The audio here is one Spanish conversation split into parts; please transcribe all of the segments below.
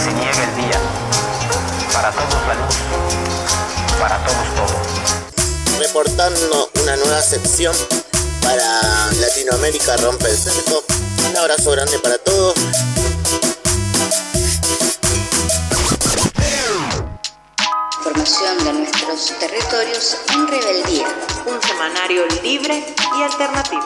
se niegue el día. Para todos la luz, para todos todo. Reportando una nueva sección para Latinoamérica Rompe el Cerco. Un abrazo grande para todos. Información de nuestros territorios en rebeldía. Un semanario libre y alternativo.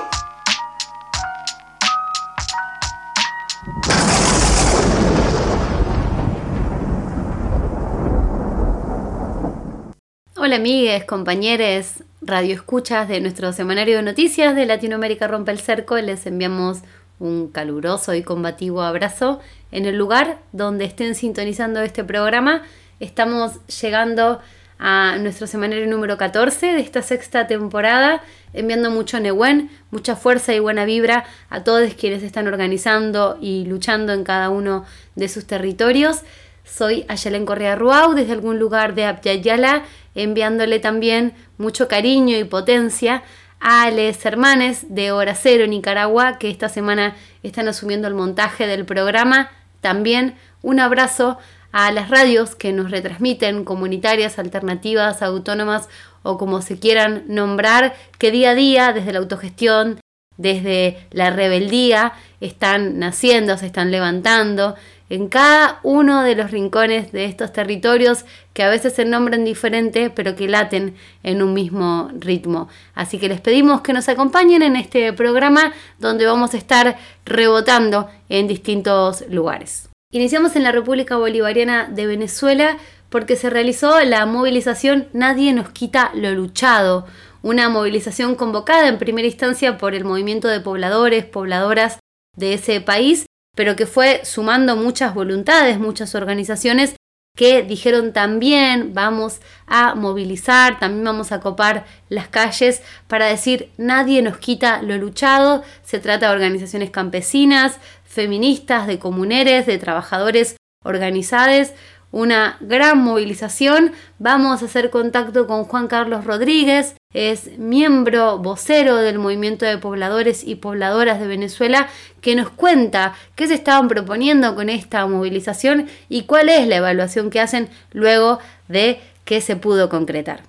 Hola amigues, compañeros, radioescuchas de nuestro semanario de noticias de Latinoamérica Rompe el Cerco. Les enviamos un caluroso y combativo abrazo en el lugar donde estén sintonizando este programa. Estamos llegando a nuestro semanario número 14 de esta sexta temporada, enviando mucho Nehuen, mucha fuerza y buena vibra a todos quienes están organizando y luchando en cada uno de sus territorios. Soy Ayelen Correa Ruau, desde algún lugar de Abya-Yala, enviándole también mucho cariño y potencia a los hermanes de Hora Cero Nicaragua, que esta semana están asumiendo el montaje del programa. También un abrazo a las radios que nos retransmiten, comunitarias, alternativas, autónomas o como se quieran nombrar, que día a día, desde la autogestión, desde la rebeldía, están naciendo, se están levantando en cada uno de los rincones de estos territorios que a veces se nombran diferente, pero que laten en un mismo ritmo. Así que les pedimos que nos acompañen en este programa donde vamos a estar rebotando en distintos lugares. Iniciamos en la República Bolivariana de Venezuela porque se realizó la movilización Nadie nos quita lo luchado, una movilización convocada en primera instancia por el movimiento de pobladores, pobladoras de ese país, pero que fue sumando muchas voluntades, muchas organizaciones que dijeron también vamos a movilizar, también vamos a copar las calles para decir nadie nos quita lo luchado. Se trata de organizaciones campesinas, feministas, de comuneres, de trabajadores organizados. Una gran movilización. Vamos a hacer contacto con Juan Carlos Rodríguez, es miembro vocero del Movimiento de Pobladores y Pobladoras de Venezuela, que nos cuenta qué se estaban proponiendo con esta movilización y cuál es la evaluación que hacen luego de que se pudo concretar.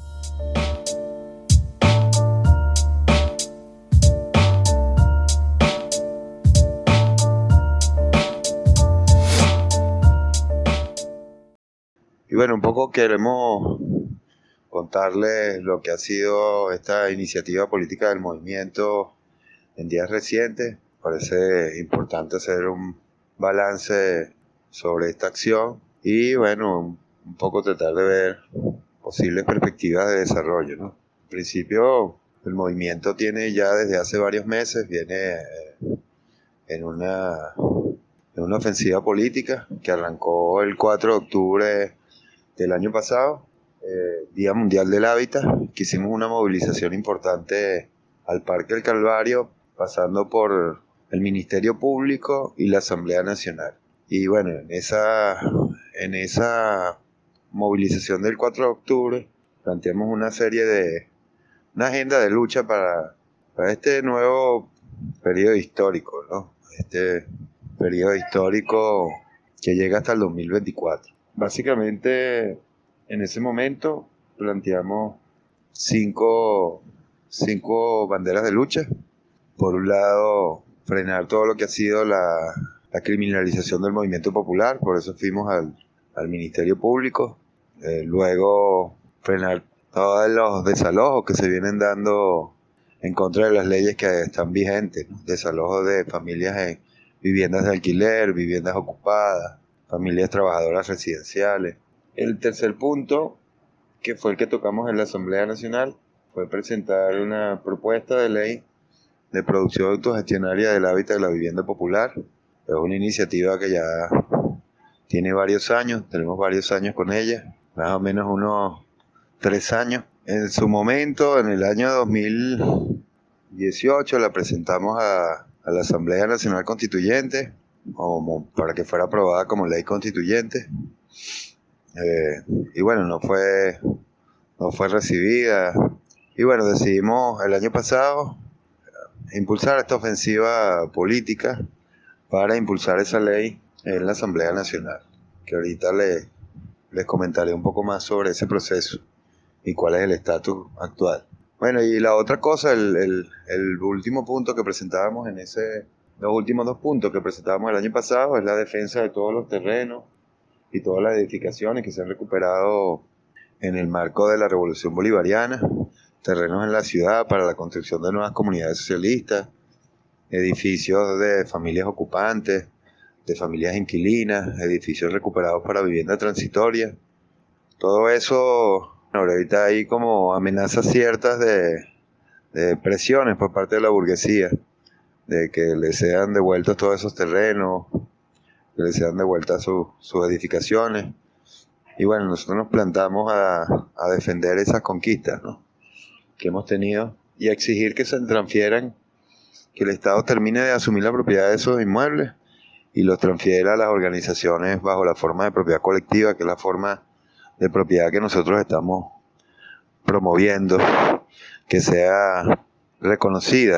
Y bueno, un poco queremos contarles lo que ha sido esta iniciativa política del movimiento en días recientes. Parece importante hacer un balance sobre esta acción y bueno, un poco tratar de ver posibles perspectivas de desarrollo, ¿no? En principio, el movimiento tiene ya desde hace varios meses, viene en una ofensiva política que arrancó el 4 de octubre del año pasado, Día Mundial del Hábitat, que hicimos una movilización importante al Parque del Calvario, pasando por el Ministerio Público y la Asamblea Nacional. Y bueno, en esa movilización del 4 de octubre planteamos una agenda de lucha para este nuevo periodo histórico, ¿no? Este periodo histórico que llega hasta el 2024. Básicamente, en ese momento planteamos cinco banderas de lucha. Por un lado, frenar todo lo que ha sido la criminalización del movimiento popular, por eso fuimos al Ministerio Público. Luego, frenar todos los desalojos que se vienen dando en contra de las leyes que están vigentes, ¿no? Desalojos de familias en viviendas de alquiler, viviendas ocupadas, familias trabajadoras residenciales. El tercer punto, que fue el que tocamos en la Asamblea Nacional, fue presentar una propuesta de ley de producción autogestionaria del hábitat de la vivienda popular. Es una iniciativa que ya tiene varios años, tenemos varios años con ella, más o menos unos 3 años. En su momento, en el año 2018, la presentamos a la Asamblea Nacional Constituyente, como para que fuera aprobada como ley constituyente, y bueno, no fue recibida, y bueno, decidimos el año pasado impulsar esta ofensiva política para impulsar esa ley en la Asamblea Nacional. que ahorita les comentaré un poco más sobre ese proceso y cuál es el estatus actual. Bueno, y la otra cosa, el último punto que presentábamos los últimos 2 puntos que presentábamos el año pasado es la defensa de todos los terrenos y todas las edificaciones que se han recuperado en el marco de la Revolución Bolivariana, terrenos en la ciudad para la construcción de nuevas comunidades socialistas, edificios de familias ocupantes, de familias inquilinas, edificios recuperados para vivienda transitoria. Todo eso, ahorita hay como amenazas ciertas de presiones por parte de la burguesía, de que le sean devueltos todos esos terrenos, que le sean devueltas sus edificaciones. Y bueno, nosotros nos plantamos a defender esas conquistas, ¿no?, que hemos tenido y a exigir que se transfieran, que el Estado termine de asumir la propiedad de esos inmuebles y los transfiera a las organizaciones bajo la forma de propiedad colectiva, que es la forma de propiedad que nosotros estamos promoviendo, que sea reconocida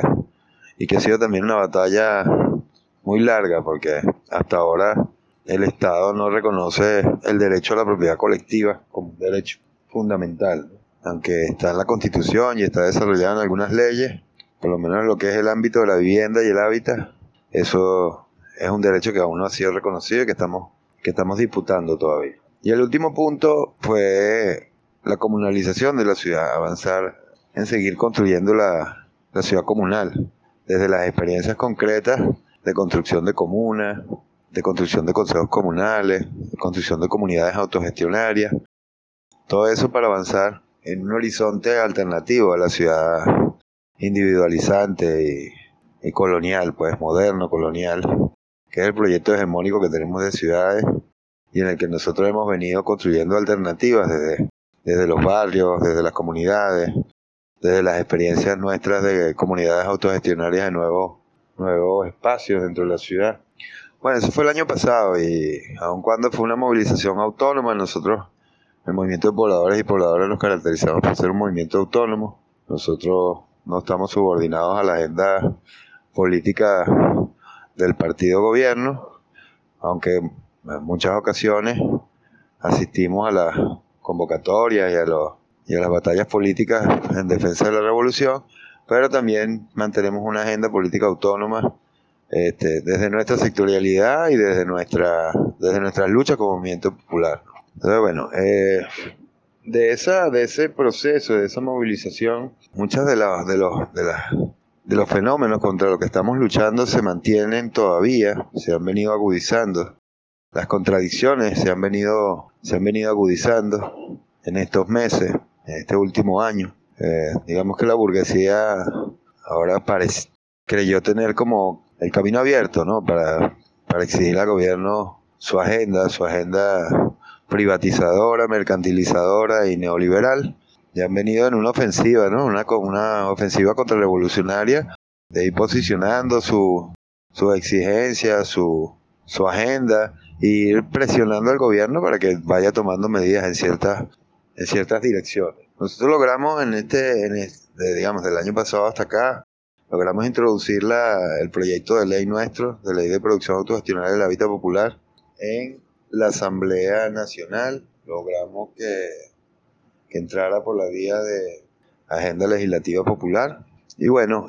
y que ha sido también una batalla muy larga, porque hasta ahora el Estado no reconoce el derecho a la propiedad colectiva como un derecho fundamental, ¿no? Aunque está en la Constitución y está desarrollado en algunas leyes, por lo menos en lo que es el ámbito de la vivienda y el hábitat, eso es un derecho que aún no ha sido reconocido y que estamos disputando todavía. Y el último punto fue la comunalización de la ciudad, avanzar en seguir construyendo la ciudad comunal, desde las experiencias concretas de construcción de comunas, de construcción de consejos comunales, de construcción de comunidades autogestionarias, todo eso para avanzar en un horizonte alternativo a la ciudad individualizante y colonial, pues moderno, colonial, que es el proyecto hegemónico que tenemos de ciudades y en el que nosotros hemos venido construyendo alternativas desde los barrios, desde las comunidades, desde las experiencias nuestras de comunidades autogestionarias de nuevos espacios dentro de la ciudad. Bueno, eso fue el año pasado y aun cuando fue una movilización autónoma, nosotros, el movimiento de pobladores y pobladoras, nos caracterizamos por ser un movimiento autónomo. Nosotros no estamos subordinados a la agenda política del partido gobierno, aunque en muchas ocasiones asistimos a las convocatorias y a las batallas políticas en defensa de la revolución, pero también mantenemos una agenda política autónoma desde nuestra sectorialidad y desde nuestras luchas como movimiento popular. Entonces, bueno, de ese proceso, de esa movilización, muchas de los fenómenos contra los que estamos luchando se mantienen todavía, se han venido agudizando. Las contradicciones se han venido agudizando en estos meses, en este último año. Digamos que la burguesía ahora creyó tener como el camino abierto, ¿no?, para exigir al gobierno su agenda privatizadora, mercantilizadora y neoliberal. Ya han venido en una ofensiva, ¿no?, una ofensiva contrarrevolucionaria, de ir posicionando su exigencia, su agenda, e ir presionando al gobierno para que vaya tomando medidas en ciertas direcciones. Nosotros logramos digamos, del año pasado hasta acá, logramos introducir el proyecto de ley nuestro, de ley de producción autogestionaria del hábitat popular, en la Asamblea Nacional. Logramos que entrara por la vía de agenda legislativa popular. Y bueno,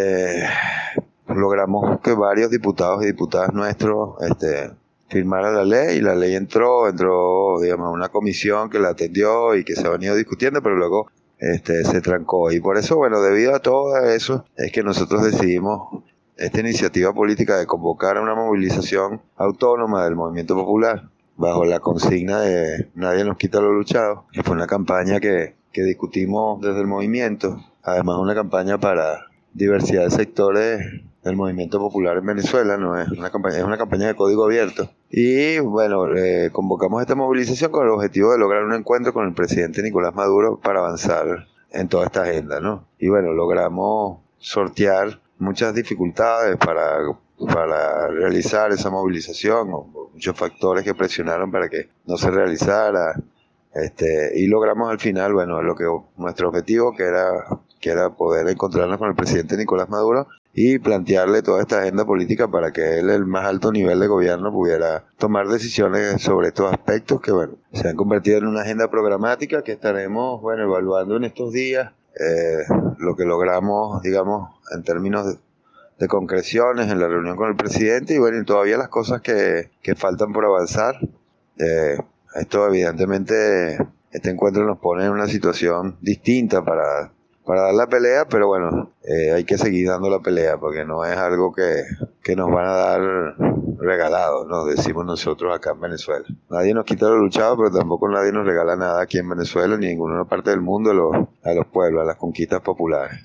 logramos que varios diputados y diputadas nuestros firmaran la ley, y la ley entró, digamos, a una comisión que la atendió y que se ha venido discutiendo, pero luego se trancó. Y por eso, bueno, debido a todo eso, es que nosotros decidimos esta iniciativa política de convocar a una movilización autónoma del movimiento popular, bajo la consigna de nadie nos quita lo luchado, que fue una campaña que discutimos desde el movimiento, además una campaña para diversidad de sectores del movimiento popular en Venezuela, no es una campaña de código abierto. Y bueno, convocamos esta movilización con el objetivo de lograr un encuentro con el presidente Nicolás Maduro para avanzar en toda esta agenda, ¿no? Y bueno, logramos sortear muchas dificultades para realizar esa movilización, muchos factores que presionaron para que no se realizara, y logramos al final, bueno, nuestro objetivo, que era poder encontrarnos con el presidente Nicolás Maduro y plantearle toda esta agenda política para que él, el más alto nivel de gobierno, pudiera tomar decisiones sobre estos aspectos que, bueno, se han convertido en una agenda programática que estaremos, bueno, evaluando en estos días. Lo que logramos, digamos, en términos de concreciones en la reunión con el presidente, y bueno, y todavía las cosas que faltan por avanzar. Esto evidentemente, este encuentro nos pone en una situación distinta para dar la pelea, pero bueno, hay que seguir dando la pelea porque no es algo que nos van a dar regalado, nos decimos nosotros acá en Venezuela. Nadie nos quita lo luchado, pero tampoco nadie nos regala nada aquí en Venezuela ni en ninguna parte del mundo a los pueblos, a las conquistas populares.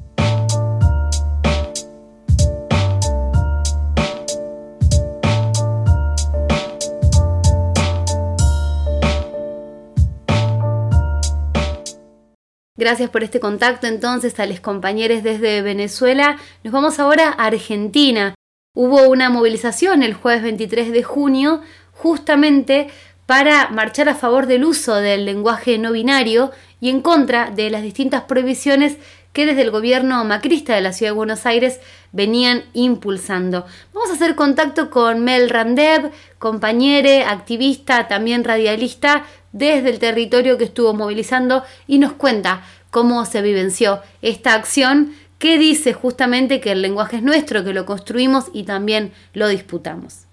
Gracias por este contacto entonces a los compañeros desde Venezuela. Nos vamos ahora a Argentina. Hubo una movilización el jueves 23 de junio justamente para marchar a favor del uso del lenguaje no binario y en contra de las distintas prohibiciones que desde el gobierno macrista de la Ciudad de Buenos Aires venían impulsando. Vamos a hacer contacto con Mel Randev, compañera, activista, también radialista desde el territorio que estuvo movilizando y nos cuenta cómo se vivenció esta acción que dice justamente que el lenguaje es nuestro, que lo construimos y también lo disputamos.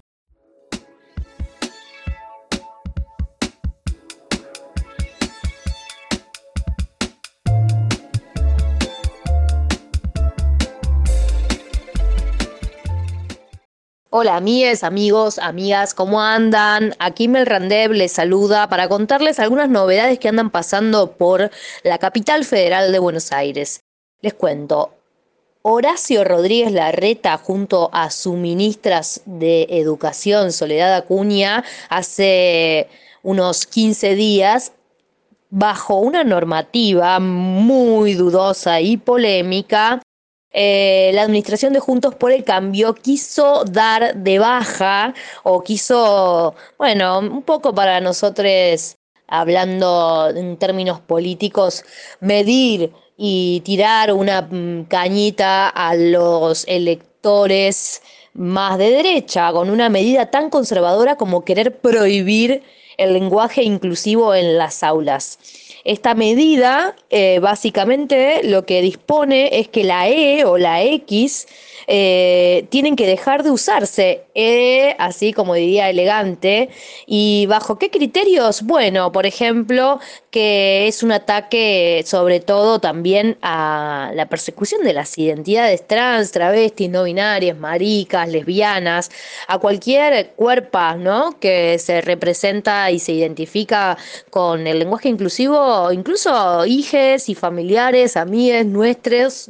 Hola amigues, amigos, amigas, ¿cómo andan? Aquí Mel Randev les saluda para contarles algunas novedades que andan pasando por la capital federal de Buenos Aires. Les cuento, Horacio Rodríguez Larreta junto a su ministra de Educación, Soledad Acuña, hace unos 15 días, bajo una normativa muy dudosa y polémica, la administración de Juntos por el Cambio quiso dar de baja o quiso, bueno, un poco para nosotros, hablando en términos políticos, medir y tirar una cañita a los electores más de derecha, con una medida tan conservadora como querer prohibir el lenguaje inclusivo en las aulas. Esta medida básicamente lo que dispone es que la E o la X tienen que dejar de usarse, así como diría elegante. ¿Y bajo qué criterios? Bueno, por ejemplo, que es un ataque sobre todo también a la persecución de las identidades trans, travestis, no binarias, maricas, lesbianas, a cualquier cuerpo, ¿no?, que se representa y se identifica con el lenguaje inclusivo, incluso hijes y familiares, amigues nuestros,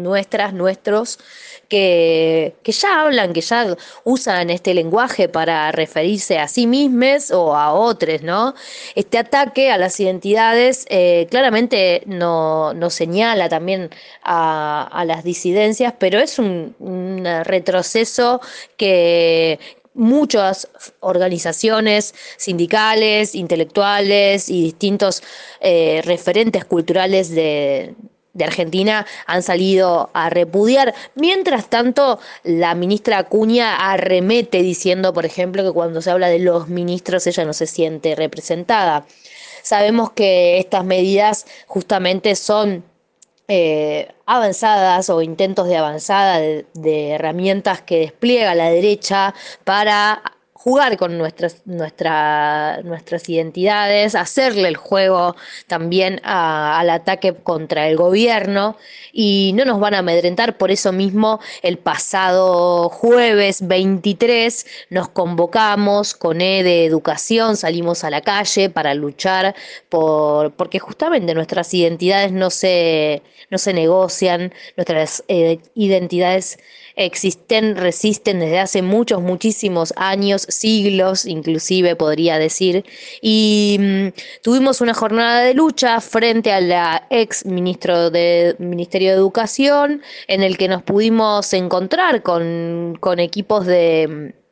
que ya hablan, que ya usan este lenguaje para referirse a sí mismos o a otros, ¿no? Este ataque a las identidades claramente no señala también a las disidencias, pero es un retroceso que muchas organizaciones sindicales, intelectuales y distintos referentes culturales de Argentina han salido a repudiar. Mientras tanto, la ministra Acuña arremete diciendo, por ejemplo, que cuando se habla de los ministros ella no se siente representada. Sabemos que estas medidas justamente son avanzadas o intentos de avanzada de herramientas que despliega la derecha para jugar con nuestras identidades, hacerle el juego también al ataque contra el gobierno, y no nos van a amedrentar. Por eso mismo el pasado jueves 23 nos convocamos con de Educación, salimos a la calle para luchar porque justamente nuestras identidades no se negocian, nuestras identidades resisten desde hace muchísimos años, siglos inclusive podría decir, y tuvimos una jornada de lucha frente a la ex ministro del Ministerio de Educación, en el que nos pudimos encontrar con equipos de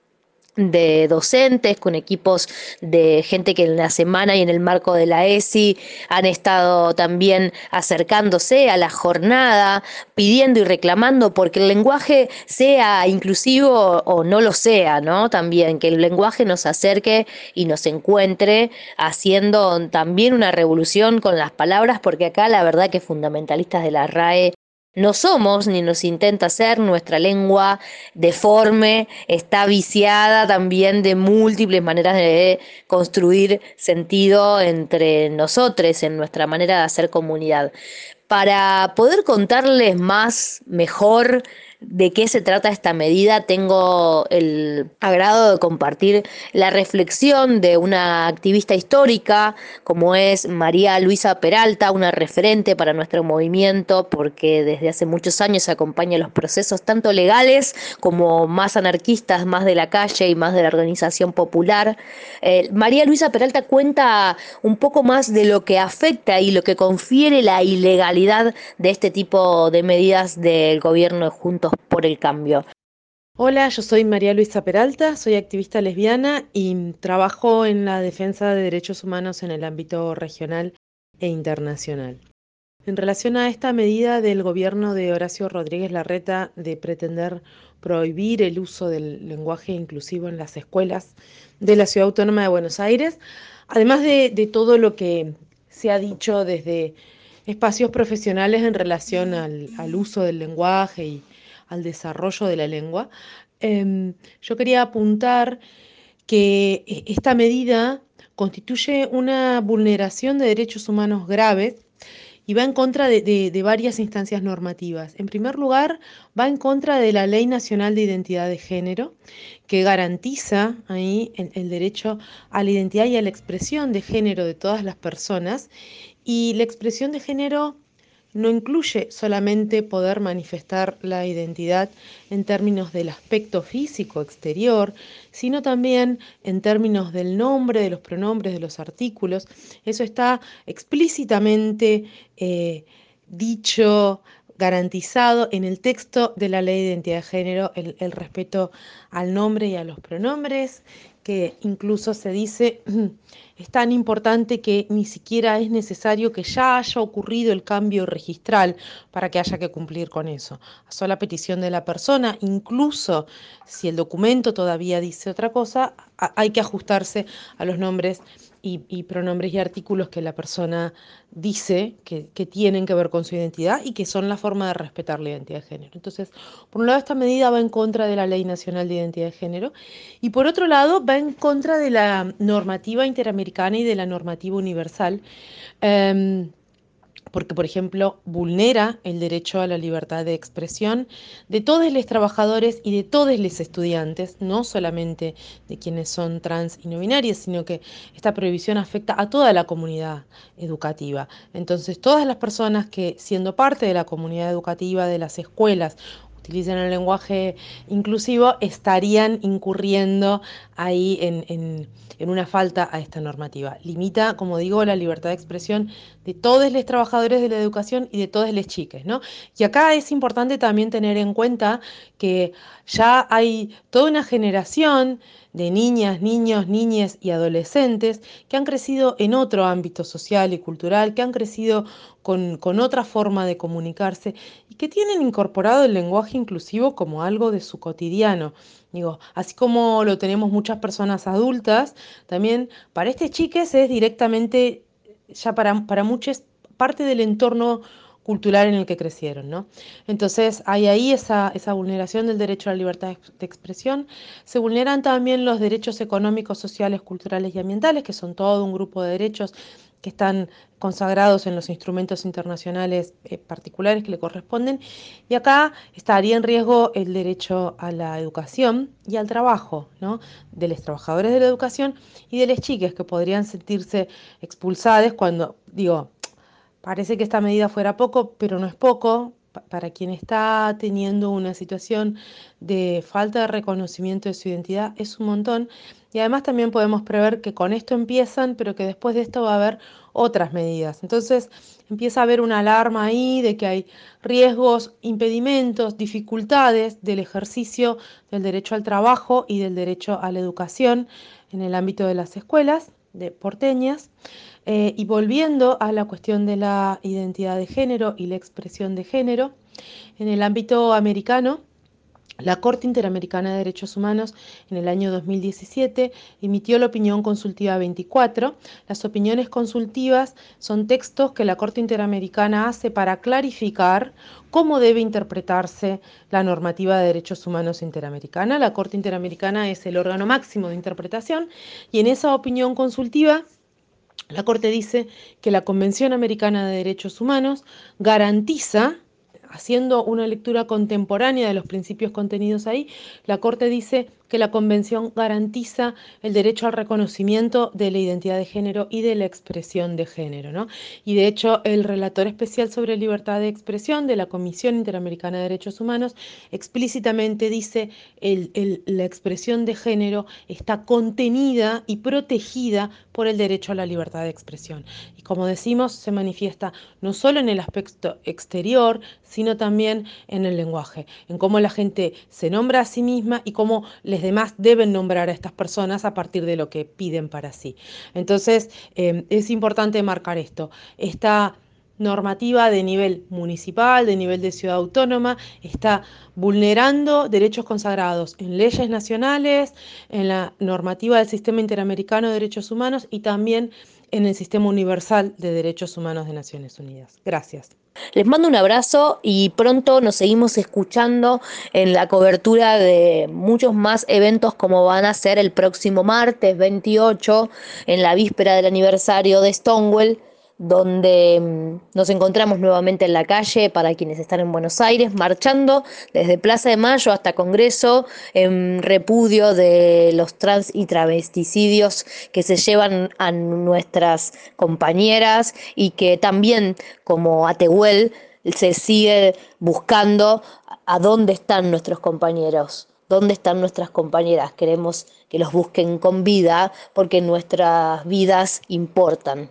de docentes, con equipos de gente que en la semana y en el marco de la ESI han estado también acercándose a la jornada, pidiendo y reclamando porque el lenguaje sea inclusivo o no lo sea, ¿no? También que el lenguaje nos acerque y nos encuentre haciendo también una revolución con las palabras, porque acá la verdad que fundamentalistas de la RAE no somos ni nos intenta ser. Nuestra lengua deforme, está viciada también de múltiples maneras de construir sentido entre nosotros, en nuestra manera de hacer comunidad. Para poder contarles más, mejor, de qué se trata esta medida, tengo el agrado de compartir la reflexión de una activista histórica como es María Luisa Peralta, una referente para nuestro movimiento porque desde hace muchos años acompaña los procesos tanto legales como más anarquistas, más de la calle y más de la organización popular. María Luisa Peralta cuenta un poco más de lo que afecta y lo que confiere la ilegalidad de este tipo de medidas del gobierno de Juntos por el Cambio. Hola, yo soy María Luisa Peralta, soy activista lesbiana y trabajo en la defensa de derechos humanos en el ámbito regional e internacional. En relación a esta medida del gobierno de Horacio Rodríguez Larreta de pretender prohibir el uso del lenguaje inclusivo en las escuelas de la Ciudad Autónoma de Buenos Aires, además de todo lo que se ha dicho desde espacios profesionales en relación al uso del lenguaje y al desarrollo de la lengua, yo quería apuntar que esta medida constituye una vulneración de derechos humanos graves y va en contra de varias instancias normativas. En primer lugar, va en contra de la Ley Nacional de Identidad de Género, que garantiza ahí el derecho a la identidad y a la expresión de género de todas las personas. Y la expresión de género no incluye solamente poder manifestar la identidad en términos del aspecto físico exterior, sino también en términos del nombre, de los pronombres, de los artículos. Eso está explícitamente dicho, garantizado en el texto de la Ley de Identidad de Género, el respeto al nombre y a los pronombres, que incluso se dice es tan importante que ni siquiera es necesario que ya haya ocurrido el cambio registral para que haya que cumplir con eso. A sola petición de la persona, incluso si el documento todavía dice otra cosa, hay que ajustarse a los nombres y pronombres y artículos que la persona dice que tienen que ver con su identidad y que son la forma de respetar la identidad de género. Entonces, por un lado, esta medida va en contra de la Ley Nacional de Identidad de Género y por otro lado, va en contra de la normativa interamericana y de la normativa universal. Porque, por ejemplo, vulnera el derecho a la libertad de expresión de todos los trabajadores y de todos los estudiantes, no solamente de quienes son trans y no binarios, sino que esta prohibición afecta a toda la comunidad educativa. Entonces, todas las personas que, siendo parte de la comunidad educativa de las escuelas, utilicen el lenguaje inclusivo, estarían incurriendo ahí en una falta a esta normativa. Limita, como digo, la libertad de expresión de todos los trabajadores de la educación y de todas las chiques, ¿no? Y acá es importante también tener en cuenta que ya hay toda una generación de niñas, niños, niñas y adolescentes que han crecido en otro ámbito social y cultural, que han crecido con otra forma de comunicarse y que tienen incorporado el lenguaje inclusivo como algo de su cotidiano. Digo, así como lo tenemos muchas personas adultas, también para estas chiques es directamente, ya para muchos, parte del entorno cultural en el que crecieron, ¿no? Entonces hay ahí esa vulneración del derecho a la libertad de expresión. Se vulneran también los derechos económicos, sociales, culturales y ambientales, que son todo un grupo de derechos que están consagrados en los instrumentos internacionales particulares que le corresponden. Y acá estaría en riesgo el derecho a la educación y al trabajo, ¿no? De los trabajadores de la educación y de las chiques que podrían sentirse expulsadas cuando, digo, parece que esta medida fuera poco, pero no es poco. para quien está teniendo una situación de falta de reconocimiento de su identidad es un montón. Y además también podemos prever que con esto empiezan, pero que después de esto va a haber otras medidas. Entonces empieza a haber una alarma ahí de que hay riesgos, impedimentos, dificultades del ejercicio del derecho al trabajo y del derecho a la educación en el ámbito de las escuelas de porteñas. Y volviendo a la cuestión de la identidad de género y la expresión de género, en el ámbito americano, la Corte Interamericana de Derechos Humanos en el año 2017 emitió la opinión consultiva 24. Las opiniones consultivas son textos que la Corte Interamericana hace para clarificar cómo debe interpretarse la normativa de derechos humanos interamericana. La Corte Interamericana es el órgano máximo de interpretación y en esa opinión consultiva la Corte dice que la Convención Americana de Derechos Humanos garantiza, haciendo una lectura contemporánea de los principios contenidos ahí, la Corte dice que la Convención garantiza el derecho al reconocimiento de la identidad de género y de la expresión de género, ¿no? Y de hecho, el relator especial sobre libertad de expresión de la Comisión Interamericana de Derechos Humanos explícitamente dice la expresión de género está contenida y protegida por el derecho a la libertad de expresión. Y como decimos, se manifiesta no solo en el aspecto exterior, sino también en el lenguaje, en cómo la gente se nombra a sí misma y cómo los demás deben nombrar a estas personas a partir de lo que piden para sí. Entonces, es importante marcar esto. Esta normativa de nivel municipal, de nivel de ciudad autónoma, está vulnerando derechos consagrados en leyes nacionales, en la normativa del Sistema Interamericano de Derechos Humanos y también en el Sistema Universal de Derechos Humanos de Naciones Unidas. Gracias. Les mando un abrazo y pronto nos seguimos escuchando en la cobertura de muchos más eventos como van a ser el próximo martes 28 en la víspera del aniversario de Stonewall, donde nos encontramos nuevamente en la calle para quienes están en Buenos Aires, marchando desde Plaza de Mayo hasta Congreso en repudio de los trans y travesticidios que se llevan a nuestras compañeras y que también, como a Tehuel, se sigue buscando a dónde están nuestros compañeros. ¿Dónde están nuestras compañeras? Queremos que los busquen con vida porque nuestras vidas importan.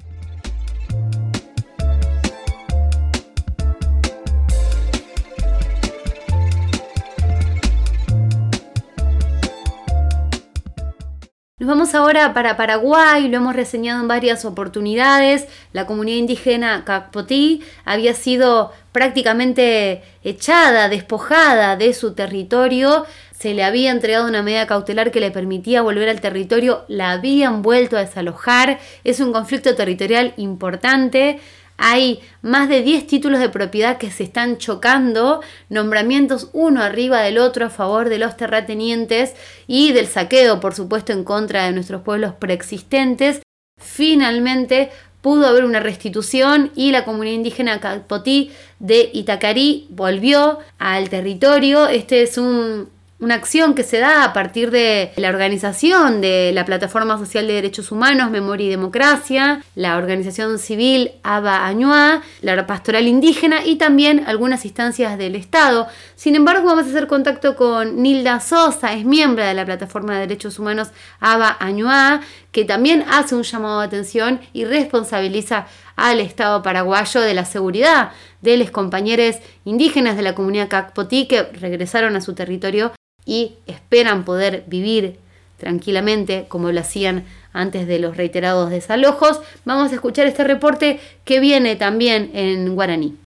Nos vamos ahora para Paraguay, lo hemos reseñado en varias oportunidades. La comunidad indígena Cacpotí había sido prácticamente echada, despojada de su territorio. Se le había entregado una medida cautelar que le permitía volver al territorio, la habían vuelto a desalojar. Es un conflicto territorial importante. Hay más de 10 títulos de propiedad que se están chocando, nombramientos uno arriba del otro a favor de los terratenientes y del saqueo, por supuesto, en contra de nuestros pueblos preexistentes. Finalmente pudo haber una restitución y la comunidad indígena Cacpotí de Itacarí volvió al territorio. Este es una acción que se da a partir de la organización de la Plataforma Social de Derechos Humanos, Memoria y Democracia, la organización civil Aba Añua, la pastoral indígena y también algunas instancias del Estado. Sin embargo, vamos a hacer contacto con Nilda Sosa, es miembro de la Plataforma de Derechos Humanos Aba Añua, que también hace un llamado de atención y responsabiliza al Estado paraguayo de la seguridad de los compañeros indígenas de la comunidad Cacpotí que regresaron a su territorio y esperan poder vivir tranquilamente como lo hacían antes de los reiterados desalojos. Vamos a escuchar este reporte que viene también en guaraní.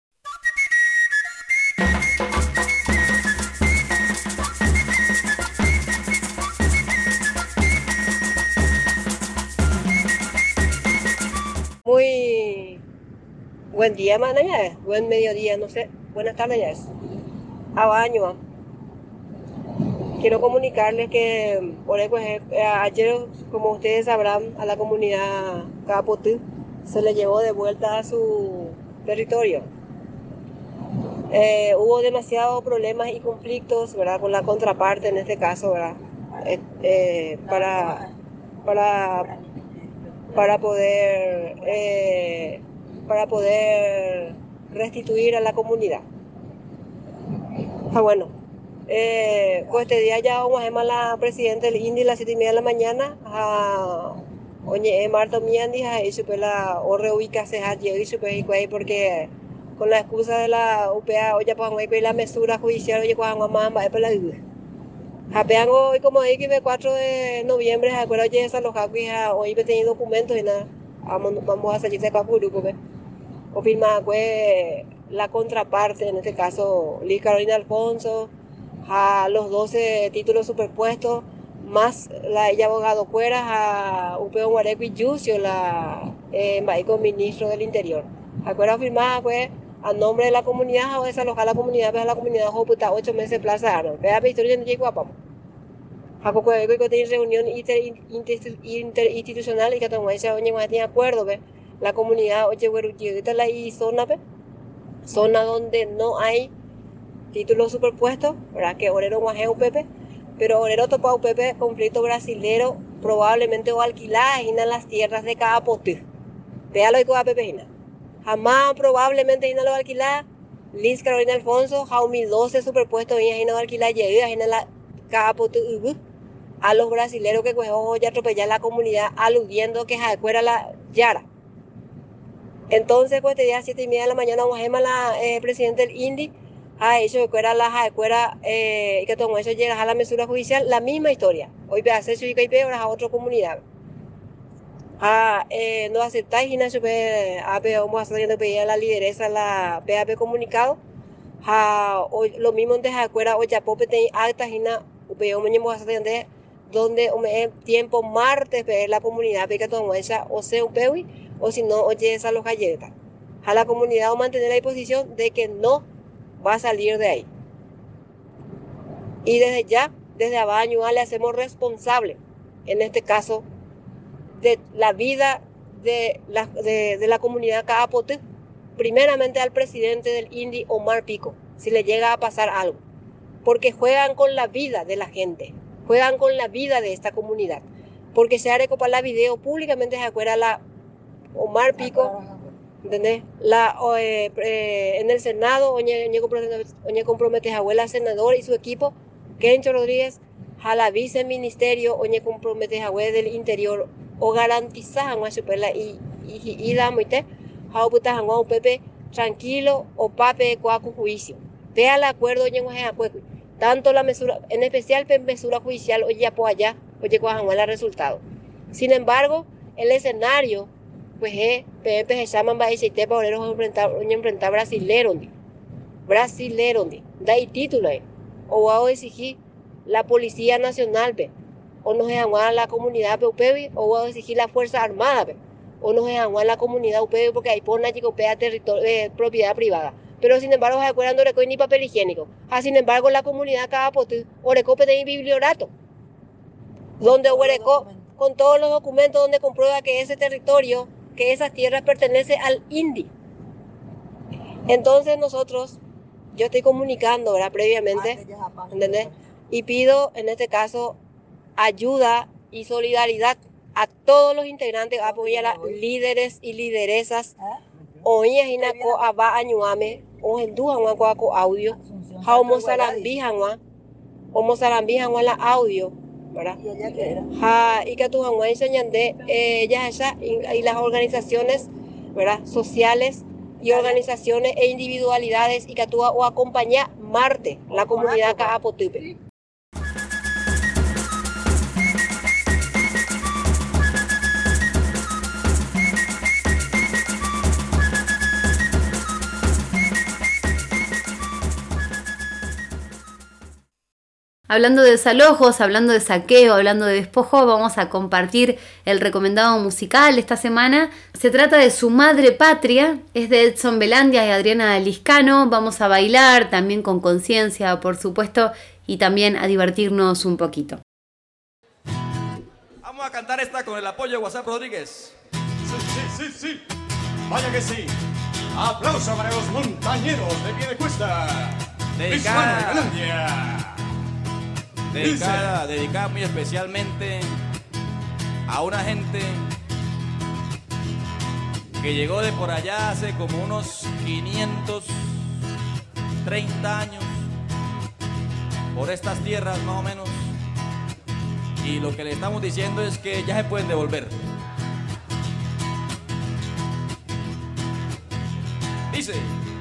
Muy buen día, mana, ya es. Buen mediodía, no sé. Buenas tardes, ya es. Abaño. Quiero comunicarles que por ahí, pues, ayer, como ustedes sabrán, a la comunidad Capotí se le llevó de vuelta a su territorio. Hubo demasiados problemas y conflictos, ¿verdad?, con la contraparte en este caso, ¿verdad? Para poder restituir a la comunidad. Bueno, pues este día ya vamos a la presidenta del INDI a las 7:30 de la mañana. Oye, Marta Miandi, ahí supe la o reubicarse allí, supe porque con la excusa de la UPA, oye, pues vamos a la mesura judicial, oye, pues vamos a para la duda. Japean hoy, como dije, el 4 de noviembre, acuerdo, oye, desalojado, hoy me tenía documentos y nada, vamos a salir de acá por grupo, o firmar, pues, la contraparte, en este caso, Liz Carolina Alfonso, a los 12 títulos superpuestos, más la ella abogado Cueras, a Upeo Guareco y Yucio, la ministro del Interior. Acuerdo firmada, pues, a nombre de la comunidad, o desalojar la comunidad, pues a la comunidad, o puta, 8 meses plaza Arno. Vea, historia no llegó a Pamo. Jacobo que tiene reunión interinstitucional y que tomó esa oña cuando tiene acuerdo, ve. La comunidad, oye, güero, llega la zona, ve. Zona donde no hay títulos superpuestos, ¿verdad? Que Orero Guajé UPP, pero Orero topa UPP, conflicto brasilero, probablemente o alquiladas en las tierras de cada potí. Véalo y con APP. Jamás probablemente no lo alquilar. Liz Carolina Alfonso, Jaumi 12 superpuestos y no alquilar llegadas en la cada potí a los brasileros que cogió ya atropellar la comunidad aludiendo que fuera la Yara. Entonces, pues, este día a 7:30 de la mañana, vamos a la presidente del INDI, a eso que fuera la jaecuera, y que todo eso llega a la mesura judicial, la misma historia. Hoy ve a hacer su IKP, ahora a otra comunidad. No aceptáis, y no se ve, vamos a hacer la lideresa, la PAP comunicado. Hoy, lo mismo en jaecuera, hoy ya pope ten actas, y na, vamos a hacer donde tiempo martes ver la comunidad que todo esa o sea un peui o si no oye esa los galletas a la comunidad o mantener la disposición de que no va a salir de ahí y desde abajo le hacemos responsable en este caso de la vida de la comunidad Capote, primeramente al presidente del INDI Omar Pico, si le llega a pasar algo, porque juegan con la vida de la gente, juegan con la vida de esta comunidad, porque se ha recopilado la video públicamente, se acuerda la Omar Pico, ¿entendés? En el Senado, oñe compromete a abuela senador y su equipo, Kencho Rodríguez, a la viceministerio, oñe compromete a abuela del Interior, o garantizan a su pela y damos a putas a Pepe tranquilo o pape cuaco juicio. Vea el acuerdo, oñe tanto la mesura, en especial la mesura judicial, oye apoya allá, oye cuajan el resultado. Sin embargo, el escenario, pues PMP se llaman para ese tema, ahora enfrentar brasilero, da y título, o va a exigir la Policía Nacional, o nos dejan la comunidad UPEBI, o va a exigir la Fuerza Armada, o nos dejan la comunidad UPEBI, porque ahí pone chico territorio, propiedad privada. Pero sin embargo, se acuerdan de Oreco ni papel higiénico. Sin embargo, la comunidad Capote, Oreco tiene bibliorato, donde Oreco, con todos los documentos, donde comprueba que ese territorio, que esas tierras pertenece al INDI. Entonces nosotros, yo estoy comunicando, ¿verdad? Previamente, ¿entendés? Y pido, en este caso, ayuda y solidaridad a todos los integrantes, apoyar a las líderes y lideresas, oías y naco aba añuame, o en duja un audio, homo salambijanwa la audio, ¿verdad? Y que tu hanwa enseñan de ellas y las organizaciones, ¿verdad? Sociales y organizaciones e individualidades y que tú o acompaña Marte, la comunidad Capotupe. Hablando de desalojos, hablando de saqueo, hablando de despojo, vamos a compartir el recomendado musical esta semana. Se trata de Su Madre Patria, es de Edson Belandia y Adriana Liscano. Vamos a bailar también con conciencia, por supuesto, y también a divertirnos un poquito. Vamos a cantar esta con el apoyo de WhatsApp Rodríguez. Sí. Vaya que sí. Aplauso para los montañeros de Piedecuesta. Dedicada muy especialmente a una gente que llegó de por allá hace como unos 530 años por estas tierras más o menos. Y lo que le estamos diciendo es que ya se pueden devolver. Dice: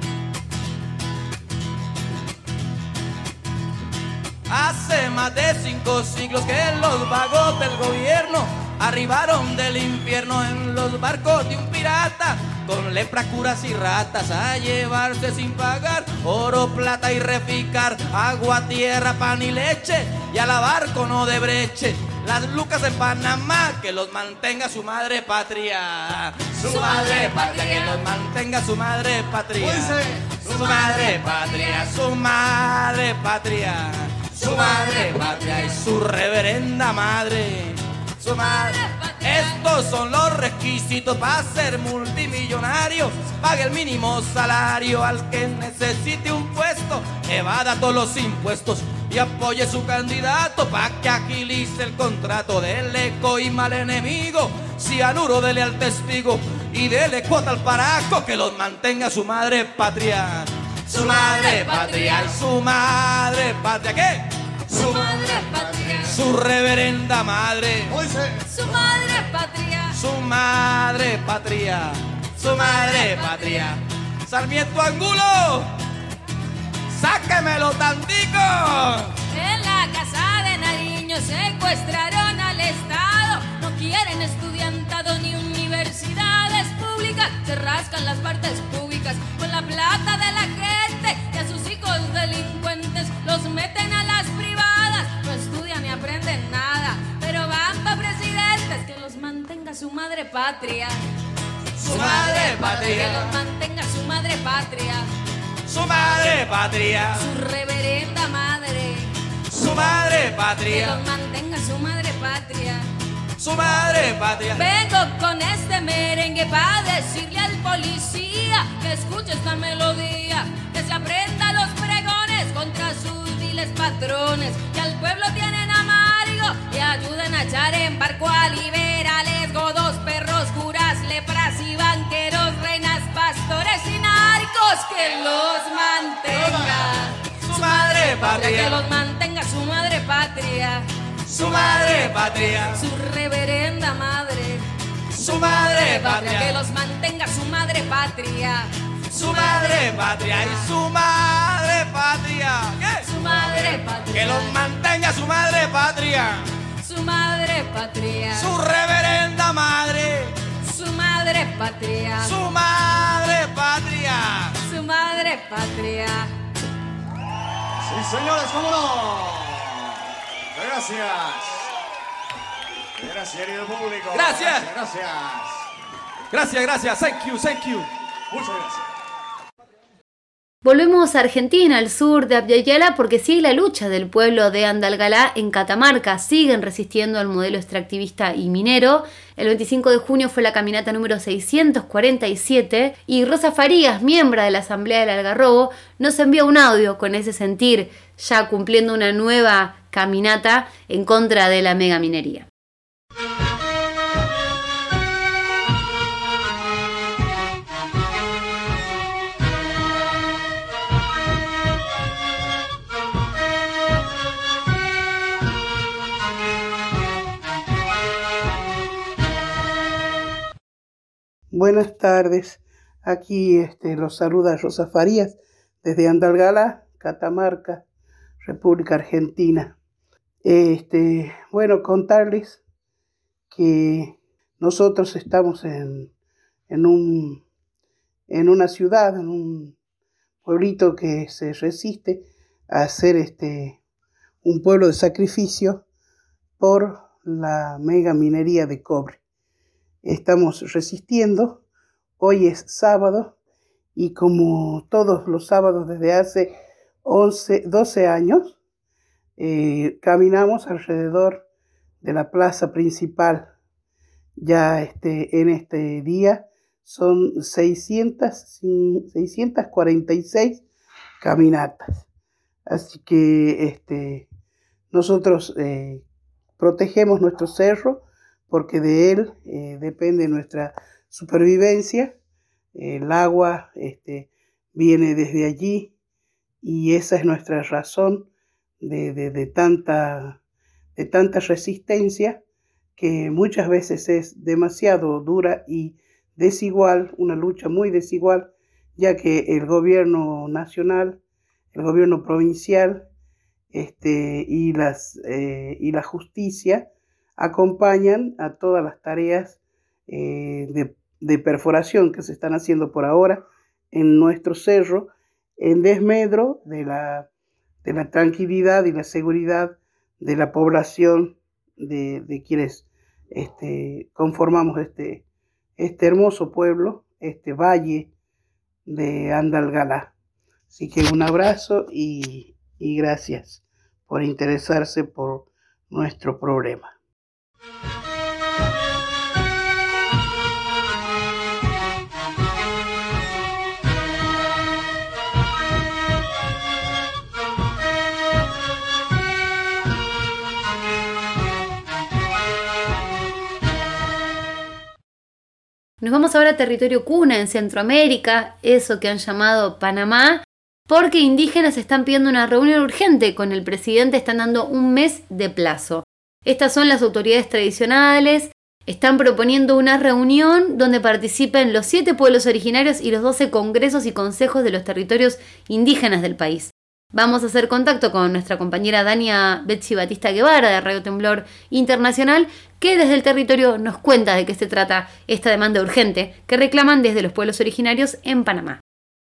hace más de 5 siglos que los vagos del gobierno arribaron del infierno en los barcos de un pirata, con lepra, curas y ratas, a llevarse sin pagar oro, plata y reficar, agua, tierra, pan y leche, y a lavar con Odebrecht las lucas en Panamá. Que los mantenga su madre patria, su madre patria, que los mantenga su madre patria, su madre patria, su madre patria, su madre patria y su reverenda madre, su madre. Estos son los requisitos para ser multimillonario. Pague el mínimo salario al que necesite un puesto, evada todos los impuestos y apoye su candidato para que agilice el contrato. Dele coima al enemigo, cianuro dele al testigo y dele cuota al paraco. Que los mantenga su madre patria, su madre patria y su madre patria. ¿Qué? Su madre patria, su reverenda madre, su madre patria, su madre patria, su madre patria. Sarmiento Angulo, sáquemelo tantico. En la casa de Nariño secuestraron al Estado. No quieren estudiantado ni universidades públicas. Se rascan las partes públicas con la plata de la gente, y a sus hijos delincuentes los meten a las privadas. No estudian ni aprenden nada, pero van pa' presidentes. Que los mantenga su madre patria, su madre patria, que los mantenga su madre patria, su madre patria, su reverenda madre, su madre patria, que los mantenga su madre patria, su madre patria. Vengo con este merengue pa' decirle al policía que escuche esta melodía, que se aprenda los pregones contra sus viles patrones, que al pueblo tienen amargo y ayuden a echar en barco a liberales, godos, perros, curas, lepras y banqueros, reinas, pastores y narcos. Que los mantenga su madre patria, que los mantenga su madre patria, su madre patria, su reverenda madre, su madre patria, que los mantenga su madre patria, su madre patria y su madre patria. ¿Qué? Su madre patria, que los mantenga su madre patria, su madre patria, su reverenda madre, su madre patria, su madre patria, su madre patria. Sí, señores, cómo no. Gracias. Gracias, querido público. Gracias. Gracias. Gracias, gracias. Thank you, thank you. Muchas gracias. Volvemos a Argentina, al sur de Abya Yala, porque sigue la lucha del pueblo de Andalgalá en Catamarca. Siguen resistiendo al modelo extractivista y minero. El 25 de junio fue la caminata número 647 y Rosa Farías, miembro de la Asamblea del Algarrobo, nos envía un audio con ese sentir, ya cumpliendo una nueva caminata en contra de la megaminería. Buenas tardes, aquí los saluda Rosa Farías desde Andalgalá, Catamarca, República Argentina. Bueno, contarles que nosotros estamos en una ciudad, en un pueblito que se resiste a ser un pueblo de sacrificio por la mega minería de cobre. Estamos resistiendo. Hoy es sábado y como todos los sábados desde hace 12 años, caminamos alrededor de la plaza principal. Ya en este día son 646 caminatas. Así que nosotros protegemos nuestro cerro, porque de él depende nuestra supervivencia. El agua viene desde allí y esa es nuestra razón de tanta resistencia, que muchas veces es demasiado dura y desigual, una lucha muy desigual, ya que el gobierno nacional, el gobierno provincial y la justicia acompañan a todas las tareas de perforación que se están haciendo por ahora en nuestro cerro, en desmedro de la tranquilidad y la seguridad de la población de quienes conformamos este hermoso pueblo, este valle de Andalgalá. Así que un abrazo y gracias por interesarse por nuestro problema. Nos vamos ahora a territorio cuna en Centroamérica, eso que han llamado Panamá, porque indígenas están pidiendo una reunión urgente con el presidente, están dando un mes de plazo. Estas son las autoridades tradicionales, están proponiendo una reunión donde participen los 7 pueblos originarios y los 12 congresos y consejos de los territorios indígenas del país. Vamos a hacer contacto con nuestra compañera Dania Betsy Batista Guevara de Radio Temblor Internacional, que desde el territorio nos cuenta de qué se trata esta demanda urgente que reclaman desde los pueblos originarios en Panamá.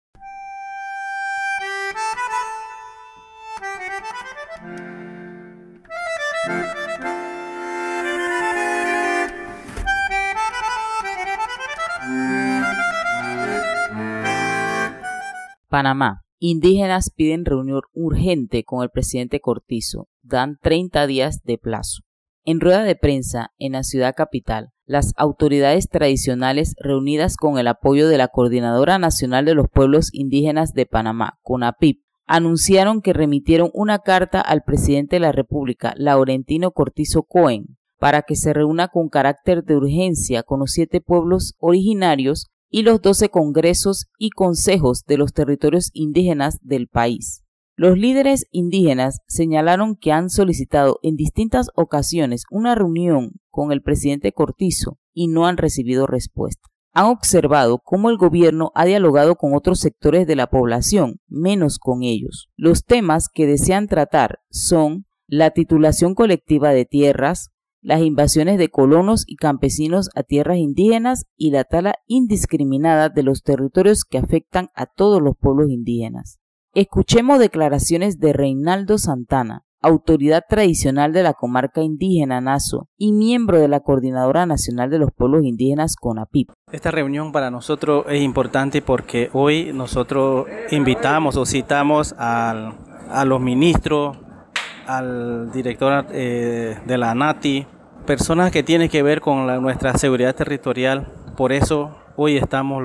Panamá. Indígenas piden reunión urgente con el presidente Cortizo. Dan 30 días de plazo. En rueda de prensa en la ciudad capital, las autoridades tradicionales reunidas con el apoyo de la Coordinadora Nacional de los Pueblos Indígenas de Panamá, CONAPIP, anunciaron que remitieron una carta al presidente de la República, Laurentino Cortizo Cohen, para que se reúna con carácter de urgencia con los 7 pueblos originarios y los 12 congresos y consejos de los territorios indígenas del país. Los líderes indígenas señalaron que han solicitado en distintas ocasiones una reunión con el presidente Cortizo y no han recibido respuesta. Han observado cómo el gobierno ha dialogado con otros sectores de la población, menos con ellos. Los temas que desean tratar son la titulación colectiva de tierras, las invasiones de colonos y campesinos a tierras indígenas y la tala indiscriminada de los territorios que afectan a todos los pueblos indígenas. Escuchemos declaraciones de Reinaldo Santana, autoridad tradicional de la comarca indígena Naso y miembro de la Coordinadora Nacional de los Pueblos Indígenas CONAPIP. Esta reunión para nosotros es importante porque hoy nosotros invitamos o citamos a los ministros, al director de la ANATI, personas que tienen que ver con nuestra seguridad territorial. Por eso hoy estamos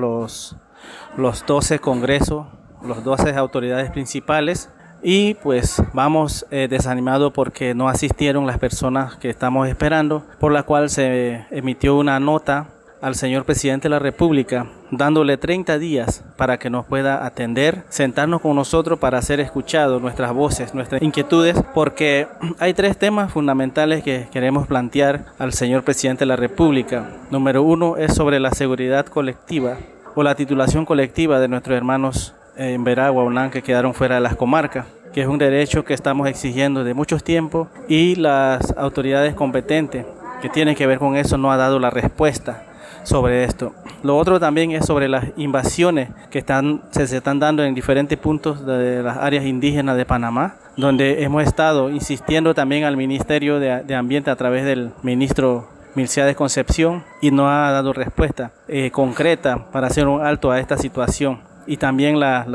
los 12 congresos, los 12 autoridades principales, y pues vamos desanimados porque no asistieron las personas que estamos esperando, por la cual se emitió una nota al señor presidente de la República dándole 30 días para que nos pueda atender, sentarnos con nosotros para hacer escuchados nuestras voces, nuestras inquietudes, porque hay 3 temas fundamentales que queremos plantear al señor presidente de la República. Número 1 es sobre la seguridad colectiva o la titulación colectiva de nuestros hermanos en Veragua, Unán, que quedaron fuera de las comarcas, que es un derecho que estamos exigiendo de muchos tiempos, y las autoridades competentes que tienen que ver con eso no ha dado la respuesta sobre esto. Lo otro también es sobre las invasiones que se están dando en diferentes puntos de las áreas indígenas de Panamá, donde hemos estado insistiendo también al Ministerio de Ambiente a través del ministro Milciades Concepción, y no ha dado respuesta concreta para hacer un alto a esta situación. Y también la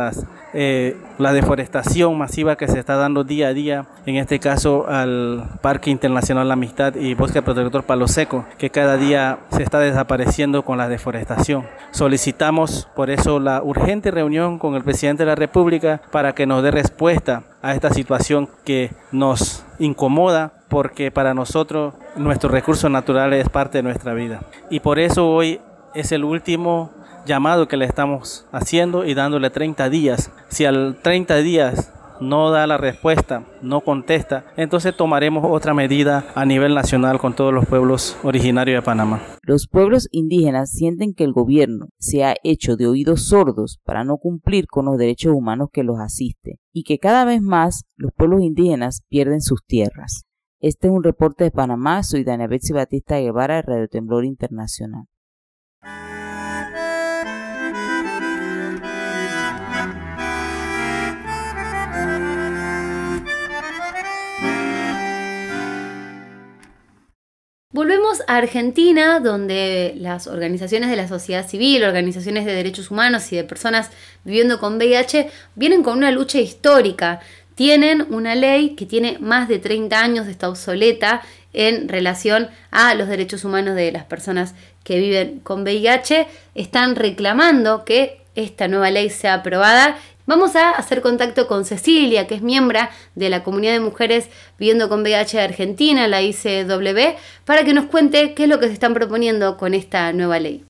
deforestación masiva que se está dando día a día, en este caso al Parque Internacional La Amistad y Bosque Protector Palo Seco, que cada día se está desapareciendo con la deforestación. Solicitamos por eso la urgente reunión con el presidente de la República para que nos dé respuesta a esta situación que nos incomoda, porque para nosotros nuestros recursos naturales es parte de nuestra vida. Y por eso hoy es el último llamado que le estamos haciendo y dándole 30 días. Si al 30 días no da la respuesta, no contesta, entonces tomaremos otra medida a nivel nacional con todos los pueblos originarios de Panamá. Los pueblos indígenas sienten que el gobierno se ha hecho de oídos sordos para no cumplir con los derechos humanos que los asiste y que cada vez más los pueblos indígenas pierden sus tierras. Este es un reporte de Panamá. Soy Dania Betsy Batista Guevara de Radio Temblor Internacional. Volvemos a Argentina, donde las organizaciones de la sociedad civil, organizaciones de derechos humanos y de personas viviendo con VIH vienen con una lucha histórica. Tienen una ley que tiene más de 30 años, está obsoleta en relación a los derechos humanos de las personas que viven con VIH. Están reclamando que esta nueva ley sea aprobada. Vamos a hacer contacto con Cecilia, que es miembro de la comunidad de mujeres viviendo con VIH de Argentina, la ICW, para que nos cuente qué es lo que se están proponiendo con esta nueva ley.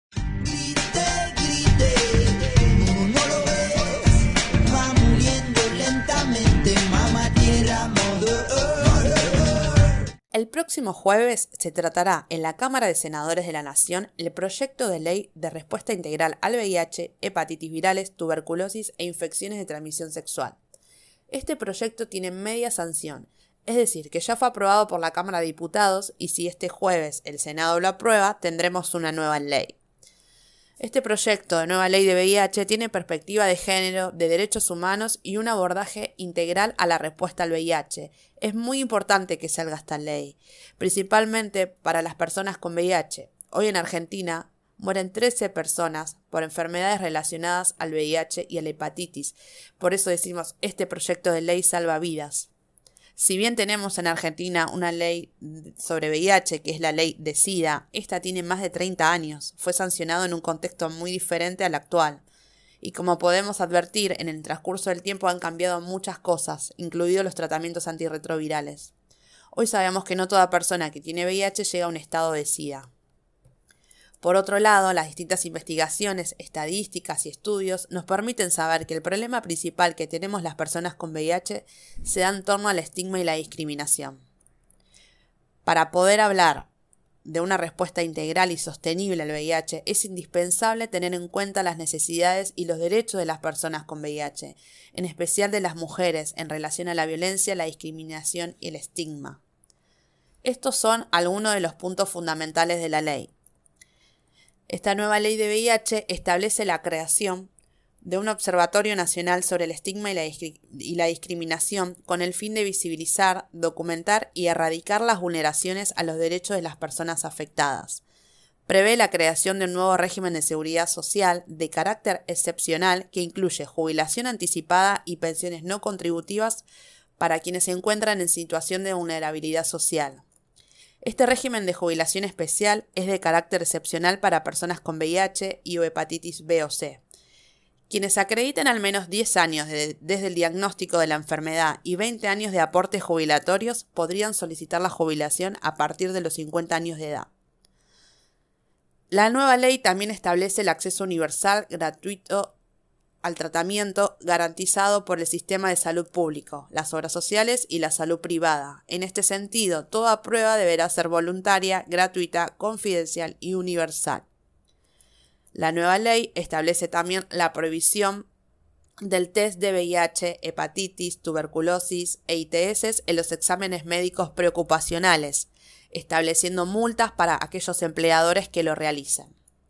El próximo jueves se tratará en la Cámara de Senadores de la Nación el proyecto de ley de respuesta integral al VIH, hepatitis virales, tuberculosis e infecciones de transmisión sexual. Este proyecto tiene media sanción, es decir, que ya fue aprobado por la Cámara de Diputados y si este jueves el Senado lo aprueba, tendremos una nueva ley. Este proyecto de nueva ley de VIH tiene perspectiva de género, de derechos humanos y un abordaje integral a la respuesta al VIH. Es muy importante que salga esta ley, principalmente para las personas con VIH. Hoy en Argentina mueren 13 personas por enfermedades relacionadas al VIH y a la hepatitis. Por eso decimos, este proyecto de ley salva vidas. Si bien tenemos en Argentina una ley sobre VIH, que es la ley de SIDA, esta tiene más de 30 años, fue sancionado en un contexto muy diferente al actual. Y como podemos advertir, en el transcurso del tiempo han cambiado muchas cosas, incluidos los tratamientos antirretrovirales. Hoy sabemos que no toda persona que tiene VIH llega a un estado de SIDA. Por otro lado, las distintas investigaciones, estadísticas y estudios nos permiten saber que el problema principal que tenemos las personas con VIH se da en torno al estigma y la discriminación. Para poder hablar de una respuesta integral y sostenible al VIH, es indispensable tener en cuenta las necesidades y los derechos de las personas con VIH, en especial de las mujeres, en relación a la violencia, la discriminación y el estigma. Estos son algunos de los puntos fundamentales de la ley. Esta nueva ley de VIH establece la creación de un Observatorio Nacional sobre el Estigma y la Discriminación con el fin de visibilizar, documentar y erradicar las vulneraciones a los derechos de las personas afectadas. Prevé la creación de un nuevo régimen de seguridad social de carácter excepcional que incluye jubilación anticipada y pensiones no contributivas para quienes se encuentran en situación de vulnerabilidad social. Este régimen de jubilación especial es de carácter excepcional para personas con VIH y o hepatitis B o C. Quienes acrediten al menos 10 años desde el diagnóstico de la enfermedad y 20 años de aportes jubilatorios podrían solicitar la jubilación a partir de los 50 años de edad. La nueva ley también establece el acceso universal, gratuito al tratamiento garantizado por el sistema de salud público, las obras sociales y la salud privada. En este sentido, toda prueba deberá ser voluntaria, gratuita, confidencial y universal. La nueva ley establece también la prohibición del test de VIH, hepatitis, tuberculosis e ITS en los exámenes médicos preocupacionales, estableciendo multas para aquellos empleadores que lo realicen.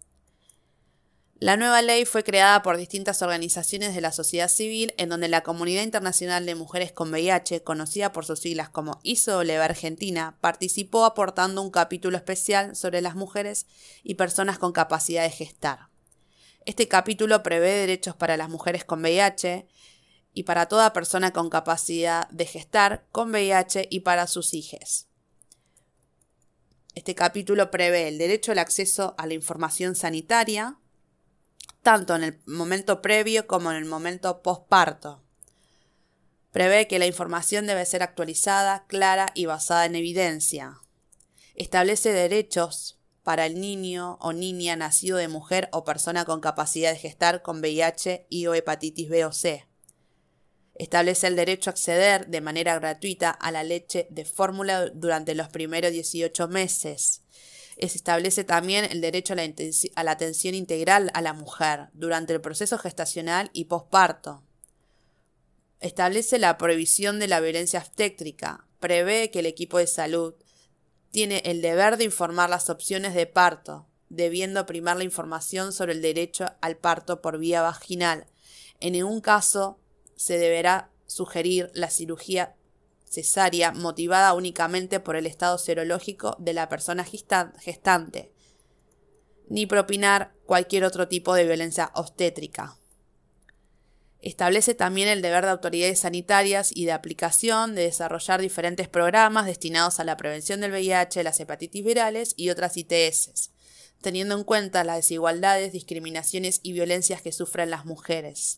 La nueva ley fue creada por distintas organizaciones de la sociedad civil en donde la Comunidad Internacional de Mujeres con VIH, conocida por sus siglas como ICW Argentina, participó aportando un capítulo especial sobre las mujeres y personas con capacidad de gestar. Este capítulo prevé derechos para las mujeres con VIH y para toda persona con capacidad de gestar con VIH y para sus hijes. Este capítulo prevé el derecho al acceso a la información sanitaria, tanto en el momento previo como en el momento posparto. Prevé que la información debe ser actualizada, clara y basada en evidencia. Establece derechos para el niño o niña nacido de mujer o persona con capacidad de gestar con VIH y o hepatitis B o C. Establece el derecho a acceder de manera gratuita a la leche de fórmula durante los primeros 18 meses. Se establece también el derecho a la atención integral a la mujer durante el proceso gestacional y posparto. Establece la prohibición de la violencia obstétrica. Prevé que el equipo de salud tiene el deber de informar las opciones de parto, debiendo primar la información sobre el derecho al parto por vía vaginal. En ningún caso se deberá sugerir la cirugía cesárea motivada únicamente por el estado serológico de la persona gestante, ni propinar cualquier otro tipo de violencia obstétrica. Establece también el deber de autoridades sanitarias y de aplicación de desarrollar diferentes programas destinados a la prevención del VIH, las hepatitis virales y otras ITS, teniendo en cuenta las desigualdades, discriminaciones y violencias que sufren las mujeres.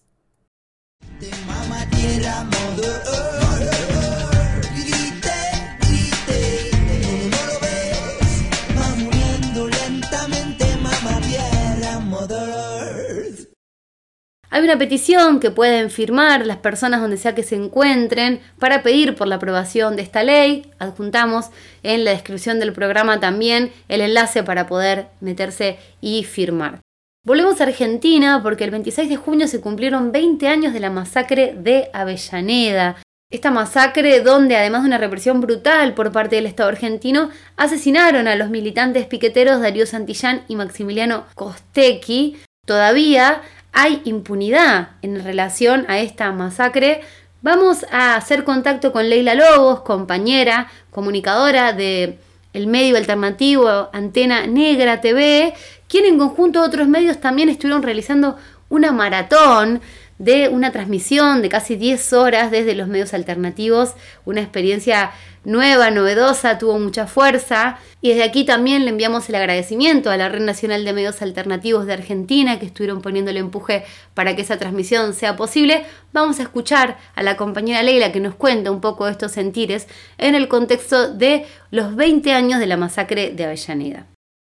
Hay una petición que pueden firmar las personas donde sea que se encuentren para pedir por la aprobación de esta ley. Adjuntamos en la descripción del programa también el enlace para poder meterse y firmar. Volvemos a Argentina porque el 26 de junio se cumplieron 20 años de la masacre de Avellaneda. Esta masacre donde, además de una represión brutal por parte del Estado argentino, asesinaron a los militantes piqueteros Darío Santillán y Maximiliano Costecchi. Todavía hay impunidad en relación a esta masacre. Vamos a hacer contacto con Leila Lobos, compañera, comunicadora de el medio alternativo Antena Negra TV, quien en conjunto a otros medios también estuvieron realizando una maratón de una transmisión de casi 10 horas desde los medios alternativos, una experiencia nueva, novedosa, tuvo mucha fuerza, y desde aquí también le enviamos el agradecimiento a la Red Nacional de Medios Alternativos de Argentina, que estuvieron poniendo el empuje para que esa transmisión sea posible. Vamos a escuchar a la compañera Leila que nos cuenta un poco de estos sentires en el contexto de los 20 años de la masacre de Avellaneda.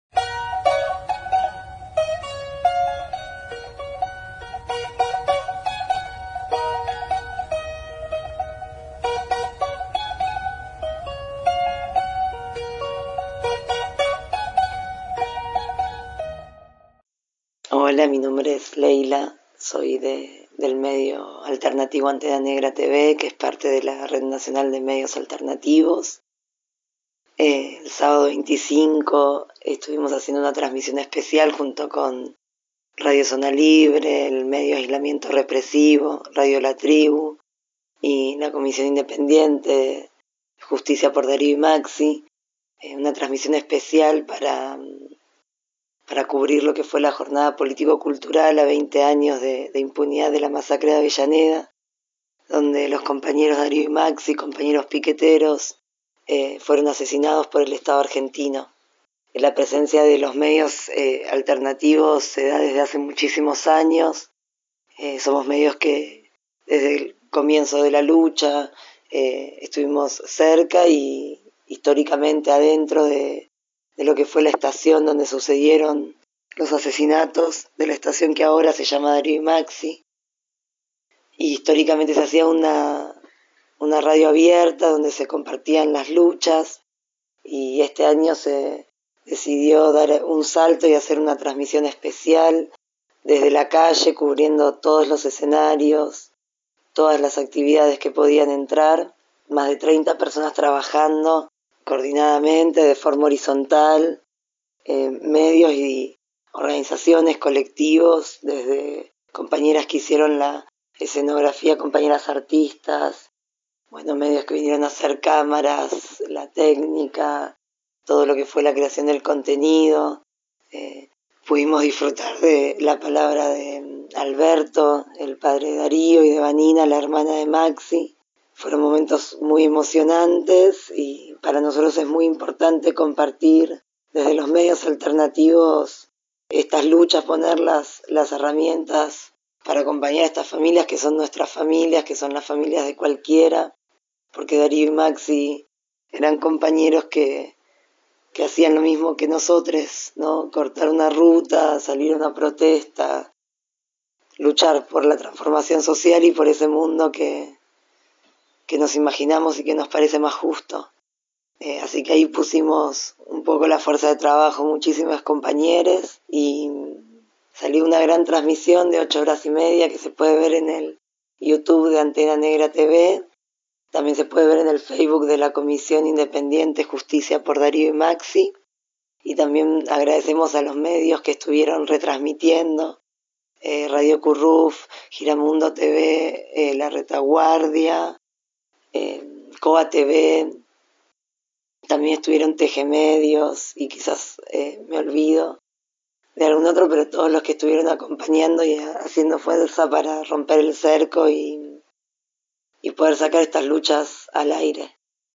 Hola, mi nombre es Leila, soy del medio alternativo Antena Negra TV, que es parte de la Red Nacional de Medios Alternativos. El sábado 25 estuvimos haciendo una transmisión especial junto con Radio Zona Libre, el medio Aislamiento Represivo, Radio La Tribu y la Comisión Independiente Justicia por Darío y Maxi. Una transmisión especial para cubrir lo que fue la jornada político-cultural a 20 años de impunidad de la masacre de Avellaneda, donde los compañeros Darío y Maxi, compañeros piqueteros, fueron asesinados por el Estado argentino. La presencia de los medios alternativos se da desde hace muchísimos años. Somos medios que desde el comienzo de la lucha estuvimos cerca y históricamente adentro de lo que fue la estación donde sucedieron los asesinatos, de la estación que ahora se llama Darío y Maxi. Y históricamente se hacía una radio abierta donde se compartían las luchas, y este año se decidió dar un salto y hacer una transmisión especial desde la calle, cubriendo todos los escenarios, todas las actividades que podían entrar, más de 30 personas trabajando coordinadamente, de forma horizontal, medios y organizaciones, colectivos, desde compañeras que hicieron la escenografía, compañeras artistas, medios que vinieron a hacer cámaras, la técnica, todo lo que fue la creación del contenido. Pudimos disfrutar de la palabra de Alberto, el padre de Darío, y de Vanina, la hermana de Maxi. Fueron momentos muy emocionantes y para nosotros es muy importante compartir desde los medios alternativos estas luchas, poner las herramientas para acompañar a estas familias que son nuestras familias, que son las familias de cualquiera, porque Darío y Maxi eran compañeros que hacían lo mismo que nosotros, ¿no? Cortar una ruta, salir a una protesta, luchar por la transformación social y por ese mundo que nos imaginamos y que nos parece más justo. Así que ahí pusimos un poco la fuerza de trabajo, muchísimas compañeras, y salió una gran transmisión de 8 horas y media que se puede ver en el YouTube de Antena Negra TV. También se puede ver en el Facebook de la Comisión Independiente Justicia por Darío y Maxi. Y también agradecemos a los medios que estuvieron retransmitiendo, Radio Curruf, Giramundo TV, La Retaguardia, Coa TV, también estuvieron TG Medios y quizás me olvido de algún otro, pero todos los que estuvieron acompañando y haciendo fuerza para romper el cerco y poder sacar estas luchas al aire.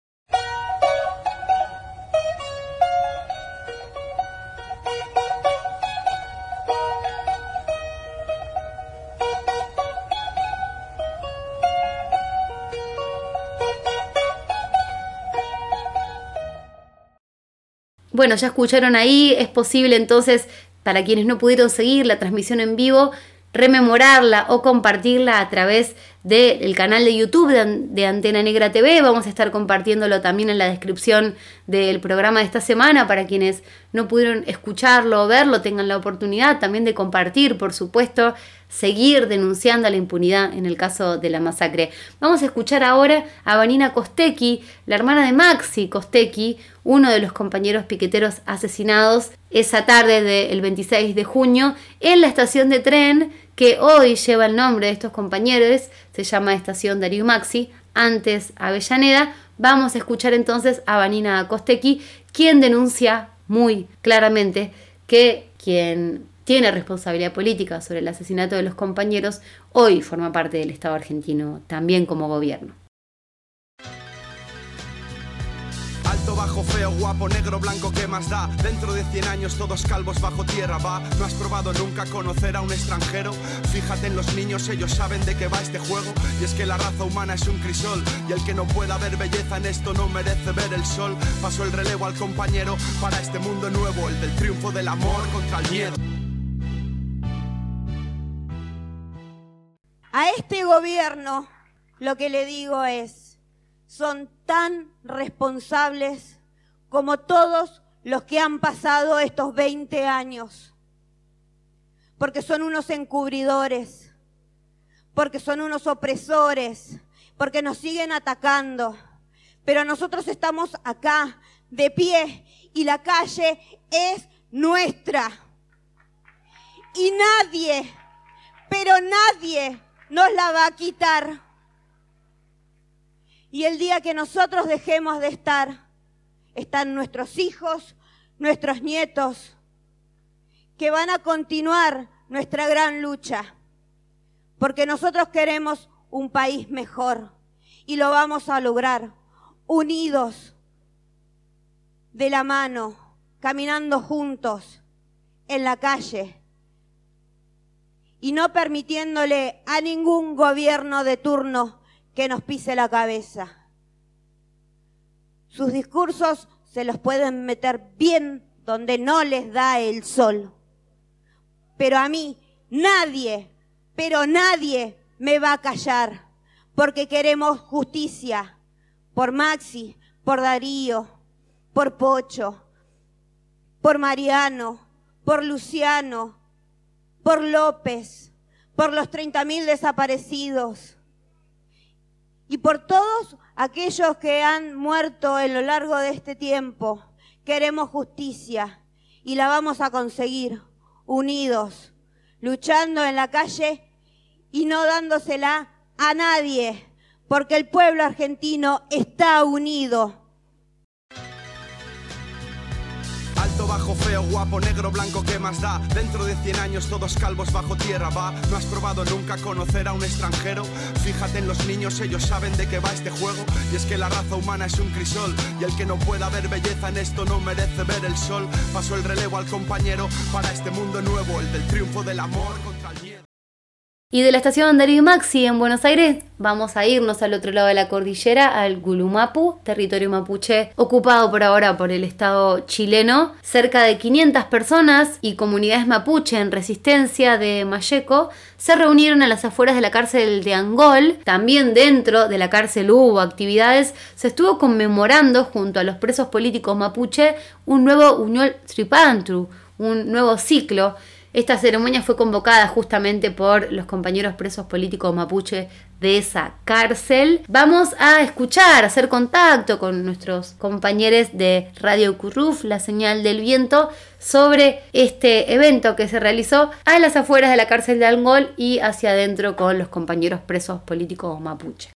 Bueno, ya escucharon ahí, es posible entonces, para quienes no pudieron seguir la transmisión en vivo, rememorarla o compartirla a través del canal de YouTube de Antena Negra TV. Vamos a estar compartiéndolo también en la descripción del programa de esta semana para quienes no pudieron escucharlo o verlo, tengan la oportunidad también de compartir, por supuesto, seguir denunciando la impunidad en el caso de la masacre. Vamos a escuchar ahora a Vanina Costecchi, la hermana de Maxi Costecchi, uno de los compañeros piqueteros asesinados esa tarde del 26 de junio en la estación de tren que hoy lleva el nombre de estos compañeros, se llama Estación Darío Maxi, antes Avellaneda. Vamos a escuchar entonces a Vanina Costecchi, quien denuncia muy claramente que quien tiene responsabilidad política sobre el asesinato de los compañeros hoy forma parte del Estado argentino, también como gobierno. Alto, bajo, feo, guapo, negro, blanco, ¿qué más da? Dentro de 100 años todos calvos bajo tierra, va. ¿No has probado nunca conocer a un extranjero? Fíjate en los niños, ellos saben de qué va este juego. Y es que la raza humana es un crisol, y el que no pueda ver belleza en esto no merece ver el sol. Paso el relevo al compañero para este mundo nuevo, el del triunfo del amor contra el miedo. A este gobierno lo que le digo es, son tan responsables como todos los que han pasado estos 20 años, porque son unos encubridores, porque son unos opresores, porque nos siguen atacando, pero nosotros estamos acá de pie y la calle es nuestra y nadie, pero nadie nos la va a quitar. Y el día que nosotros dejemos de estar, están nuestros hijos, nuestros nietos, que van a continuar nuestra gran lucha, porque nosotros queremos un país mejor y lo vamos a lograr unidos, de la mano, caminando juntos en la calle y no permitiéndole a ningún gobierno de turno que nos pise la cabeza. Sus discursos se los pueden meter bien donde no les da el sol. Pero a mí nadie, pero nadie me va a callar, porque queremos justicia por Maxi, por Darío, por Pocho, por Mariano, por Luciano, por López, por los 30.000 desaparecidos y por todos aquellos que han muerto a lo largo de este tiempo. Queremos justicia y la vamos a conseguir unidos, luchando en la calle y no dándosela a nadie, porque el pueblo argentino está unido. Alto, bajo, feo, guapo, negro, blanco, ¿qué más da? Dentro de 100 años todos calvos bajo tierra, va. ¿No has probado nunca conocer a un extranjero? Fíjate en los niños, ellos saben de qué va este juego. Y es que la raza humana es un crisol, y el que no pueda ver belleza en esto no merece ver el sol. Paso el relevo al compañero para este mundo nuevo, el del triunfo del amor contra el miedo. Y de la estación Darío Maxi en Buenos Aires vamos a irnos al otro lado de la cordillera, al Gulumapu, territorio mapuche ocupado por ahora por el Estado chileno. Cerca de 500 personas y comunidades mapuche en resistencia de Mayeco se reunieron a las afueras de la cárcel de Angol. También dentro de la cárcel hubo actividades. Se estuvo conmemorando junto a los presos políticos mapuche un nuevo Uñol Tripantru, un nuevo ciclo. Esta ceremonia fue convocada justamente por los compañeros presos políticos mapuche de esa cárcel. Vamos a escuchar, a hacer contacto con nuestros compañeros de Radio Curruf, La Señal del Viento, sobre este evento que se realizó a las afueras de la cárcel de Angol y hacia adentro con los compañeros presos políticos mapuche.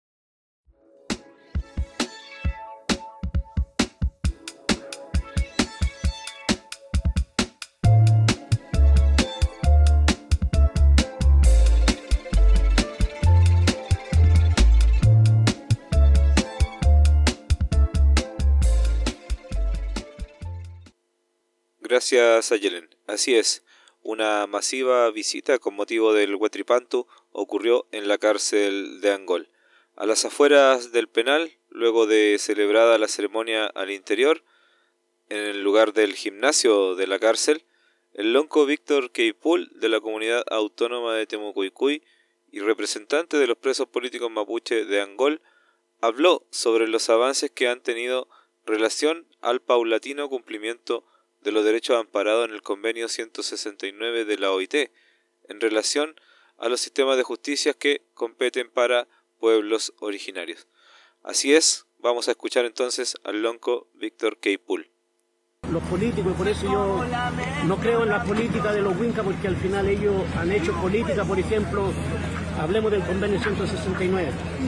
Gracias, Ayelen. Así es, una masiva visita con motivo del Huetripantu ocurrió en la cárcel de Angol. A las afueras del penal, luego de celebrada la ceremonia al interior, en el lugar del gimnasio de la cárcel, el lonco Víctor Queipul, de la comunidad autónoma de Temucuicui y representante de los presos políticos mapuche de Angol, habló sobre los avances que han tenido relación al paulatino cumplimiento de los derechos amparados en el convenio 169 de la OIT, en relación a los sistemas de justicia que competen para pueblos originarios. Así es, vamos a escuchar entonces al lonco Víctor Queipul. Los políticos, por eso yo no creo en la política de los Winca, porque al final ellos han hecho política, por ejemplo, hablemos del convenio 169,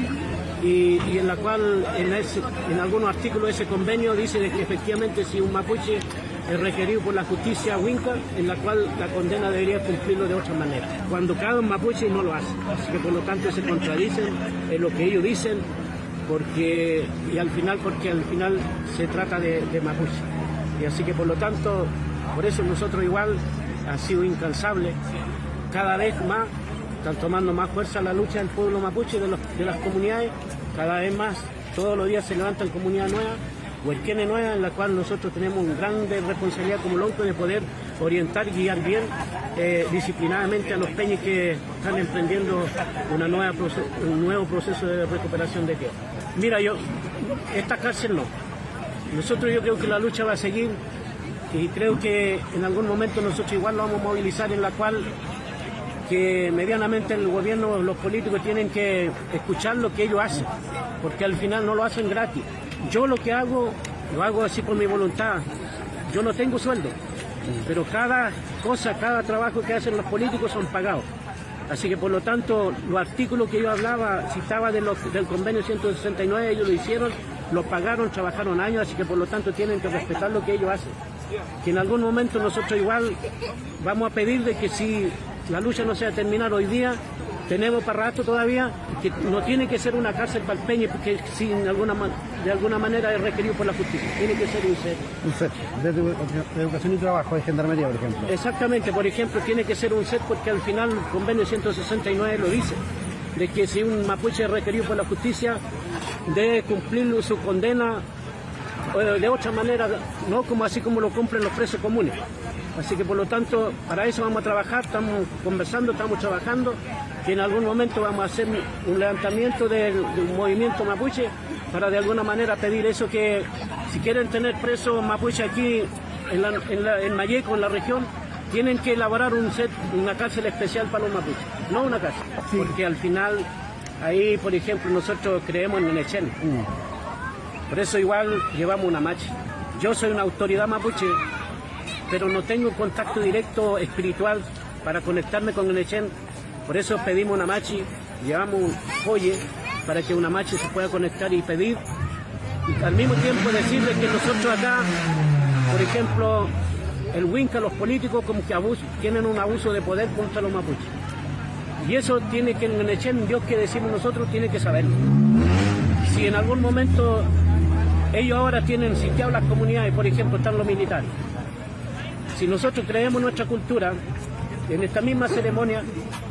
y en la cual en algunos artículos de ese convenio dice de que efectivamente si un mapuche es requerido por la justicia Winca, en la cual la condena debería cumplirlo de otra manera, cuando cada mapuche no lo hace, así que por lo tanto se contradicen en lo que ellos dicen, porque al final se trata de mapuche, y así que por lo tanto, por eso nosotros igual ha sido incansable, cada vez más están tomando más fuerza la lucha del pueblo mapuche, de las comunidades, cada vez más, todos los días se levantan comunidades nuevas, huelquenes nuevas, en la cual nosotros tenemos una gran responsabilidad como lonco de poder orientar y guiar bien disciplinadamente a los peñes que están emprendiendo un nuevo proceso de recuperación de tierra. Mira, esta cárcel no. Yo creo que la lucha va a seguir y creo que en algún momento nosotros igual lo vamos a movilizar, en la cual que medianamente el gobierno, los políticos tienen que escuchar lo que ellos hacen, porque al final no lo hacen gratis. Yo lo que hago, lo hago así por mi voluntad. Yo no tengo sueldo, pero cada cada trabajo que hacen los políticos son pagados. Así que por lo tanto, los artículos que yo citaba del convenio 169, ellos lo hicieron, lo pagaron, trabajaron años, así que por lo tanto tienen que respetar lo que ellos hacen. Que en algún momento nosotros igual vamos a pedir de que si la lucha no se va a terminar hoy día, tenemos para rato todavía, que no tiene que ser una cárcel para el peñe, porque si de alguna manera es requerido por la justicia, tiene que ser un set. Un set, de educación y trabajo, de gendarmería, por ejemplo. Exactamente, por ejemplo, tiene que ser un set porque al final el convenio 169 lo dice, de que si un mapuche es requerido por la justicia, debe cumplir su condena de otra manera, no como así como lo cumplen los presos comunes. Así que por lo tanto, para eso vamos a trabajar, estamos conversando, estamos trabajando, que en algún momento vamos a hacer un levantamiento de un movimiento mapuche para de alguna manera pedir eso, que si quieren tener presos mapuche aquí en Mayeco, en la región, tienen que elaborar una cárcel especial para los mapuches, no una cárcel, porque al final ahí, por ejemplo, nosotros creemos en Nenechen. Por eso igual llevamos una machi. Yo soy una autoridad mapuche, pero no tengo contacto directo espiritual para conectarme con Nenechen. Por eso pedimos una machi, llevamos un joye para que una machi se pueda conectar y pedir. Y al mismo tiempo decirles que nosotros acá, por ejemplo, el Winca, los políticos como que tienen un abuso de poder contra los mapuches. Y eso tiene que, en Nenechen, Dios que decimos nosotros, tiene que saberlo. Si en algún momento ellos ahora tienen sitiado las comunidades, por ejemplo, están los militares. Si nosotros creemos nuestra cultura, en esta misma ceremonia,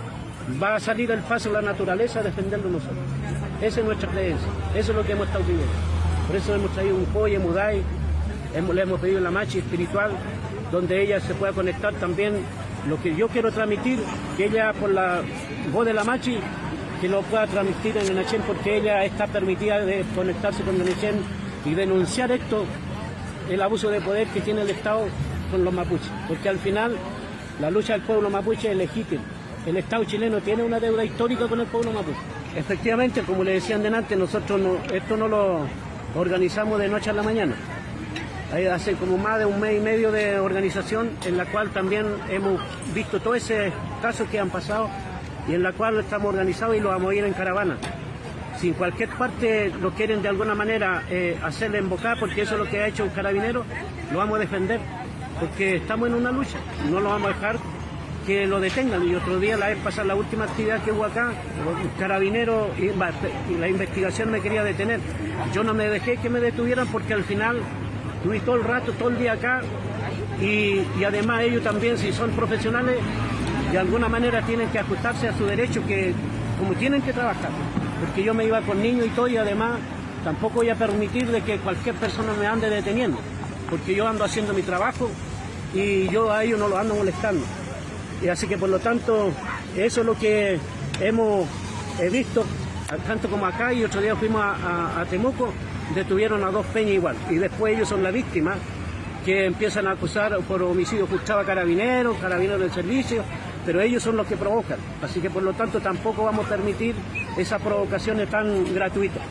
va a salir al paso de la naturaleza a defenderlo nosotros. Esa es nuestra creencia, eso es lo que hemos estado pidiendo. Por eso hemos traído un Poye Mudai, le hemos pedido la machi espiritual, donde ella se pueda conectar también. Lo que yo quiero transmitir, que ella por la voz de la machi, que lo pueda transmitir en Nenachen, porque ella está permitida de conectarse con Nenachen y denunciar esto, el abuso de poder que tiene el Estado con los mapuches, porque al final la lucha del pueblo mapuche es legítima. El Estado chileno tiene una deuda histórica con el pueblo mapuche. Efectivamente, como le decían delante, nosotros esto no lo organizamos de noche a la mañana. Hace como más de 1 mes y medio de organización, en la cual también hemos visto todos esos casos que han pasado y en la cual estamos organizados y lo vamos a ir en caravana. Si en cualquier parte lo quieren de alguna manera hacerle embocar, porque eso es lo que ha hecho un carabinero, lo vamos a defender, porque estamos en una lucha, no lo vamos a dejar que lo detengan. Y otro día, la vez pasada, la última actividad que hubo acá, el carabinero y la investigación me quería detener. Yo no me dejé que me detuvieran porque al final estuve todo el rato, todo el día acá y además ellos también, si son profesionales, de alguna manera tienen que ajustarse a su derecho, que como tienen que trabajar, porque yo me iba con niños y todo, y además tampoco voy a permitir de que cualquier persona me ande deteniendo, porque yo ando haciendo mi trabajo y yo a ellos no los ando molestando. Y así que por lo tanto, eso es lo que hemos visto, tanto como acá, y otro día fuimos a Temuco, detuvieron a 2 peñas igual, y después ellos son la víctima, que empiezan a acusar por homicidio frustrado a carabineros del servicio, pero ellos son los que provocan, así que por lo tanto tampoco vamos a permitir esas provocaciones tan gratuitas.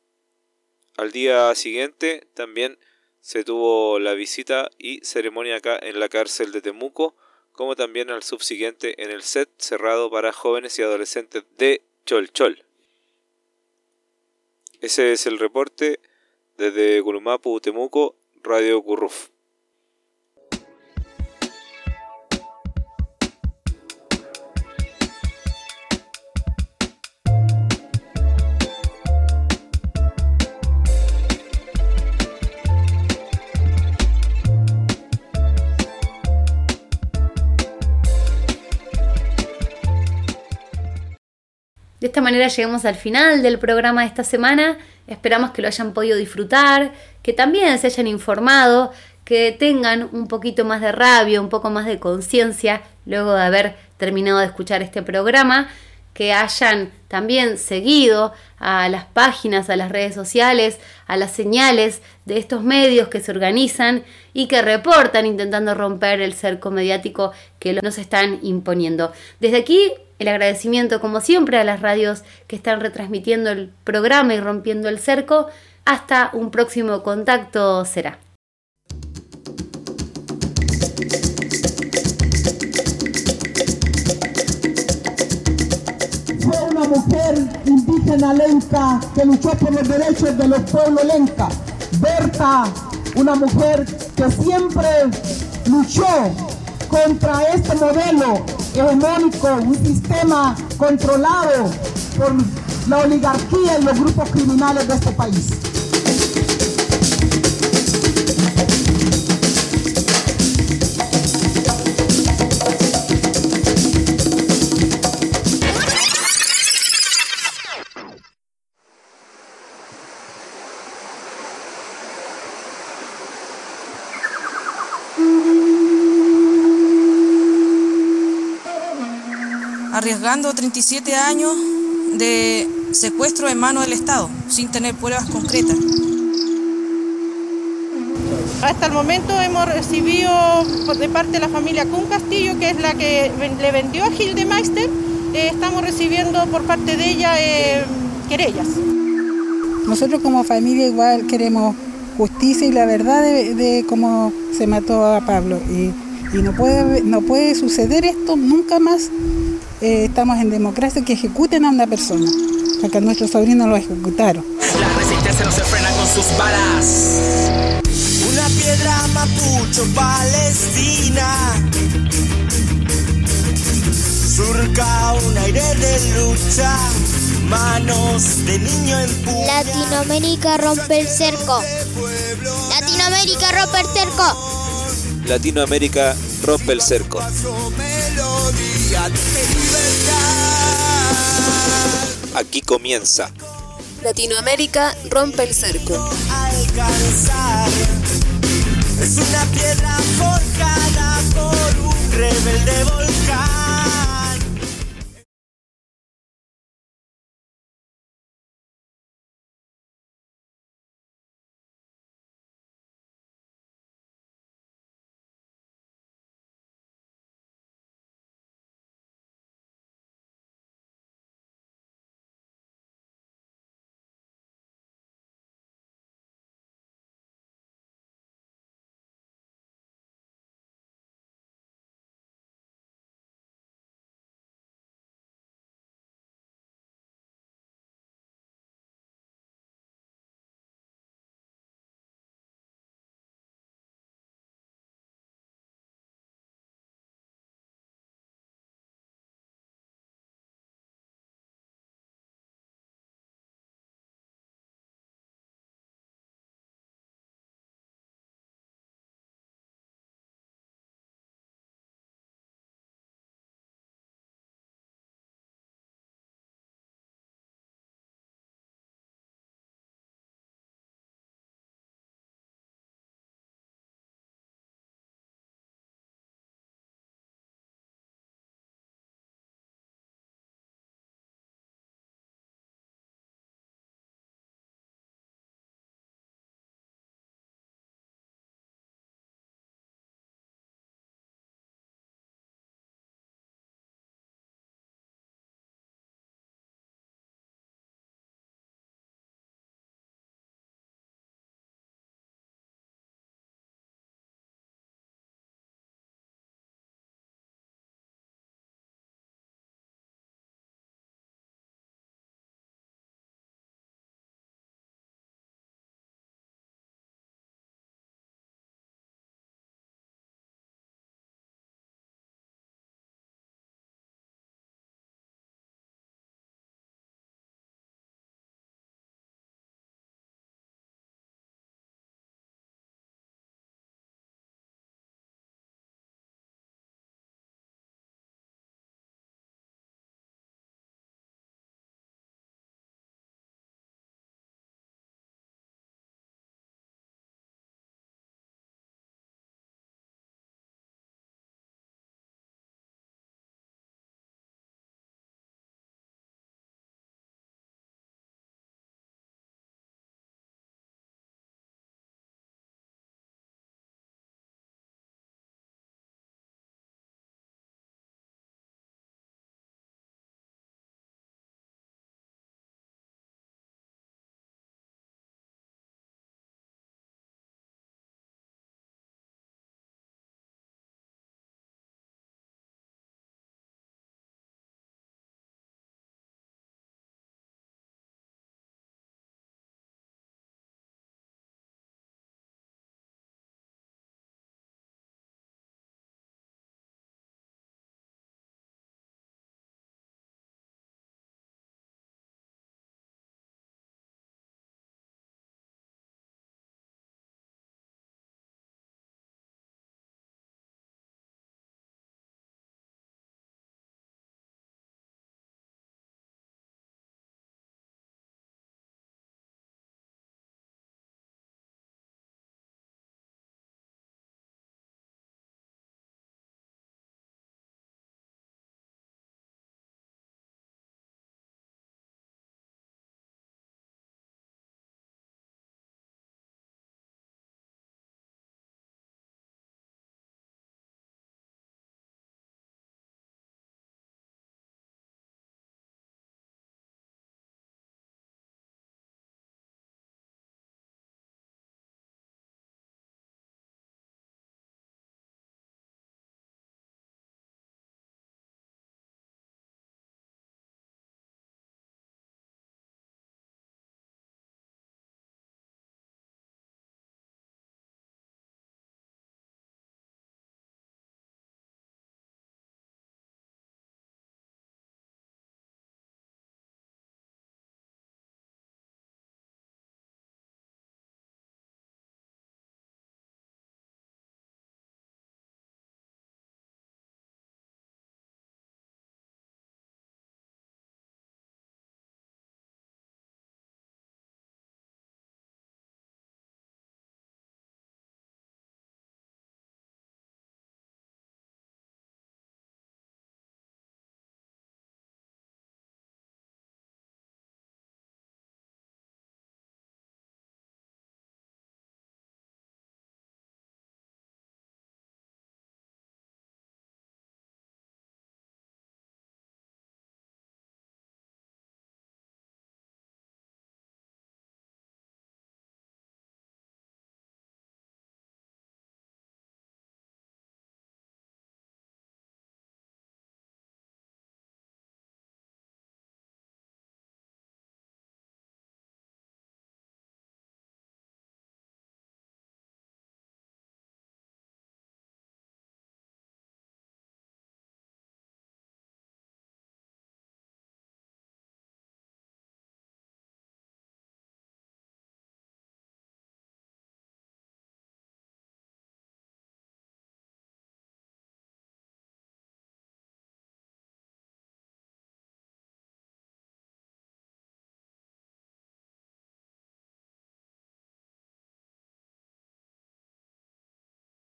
Al día siguiente también se tuvo la visita y ceremonia acá en la cárcel de Temuco, como también al subsiguiente en el set cerrado para jóvenes y adolescentes de Cholchol. Ese es el reporte desde Gulumapu, Temuco, Radio Curruf. De esta manera llegamos al final del programa de esta semana. Esperamos que lo hayan podido disfrutar, que también se hayan informado, que tengan un poquito más de rabia, un poco más de conciencia luego de haber terminado de escuchar este programa, que hayan también seguido a las páginas, a las redes sociales, a las señales de estos medios que se organizan y que reportan intentando romper el cerco mediático que nos están imponiendo. Desde aquí, el agradecimiento, como siempre, a las radios que están retransmitiendo el programa y rompiendo el cerco. Hasta un próximo contacto será. Fue una mujer indígena lenca que luchó por los derechos de los pueblos lenca. Berta, una mujer que siempre luchó contra este modelo hegemónico, un sistema controlado por la oligarquía y los grupos criminales de este país. Arriesgando 37 años de secuestro en manos del Estado, sin tener pruebas concretas. Hasta el momento hemos recibido de parte de la familia Kun Castillo, que es la que le vendió a Gildemeister, estamos recibiendo por parte de ella querellas. Nosotros como familia igual queremos justicia y la verdad de cómo se mató a Pablo. Y no puede suceder esto nunca más. Estamos en democracia, que ejecuten a una persona, porque a nuestro sobrino lo ejecutaron. La resistencia no se frena con sus balas. Una piedra mapucho palestina surca un aire de lucha, manos de niño empujan. Latinoamérica rompe el cerco. Latinoamérica rompe el cerco. Latinoamérica rompe el cerco. Aquí comienza Latinoamérica rompe el cerco. Alcanzar. Es una piedra forjada por un rebelde volcán.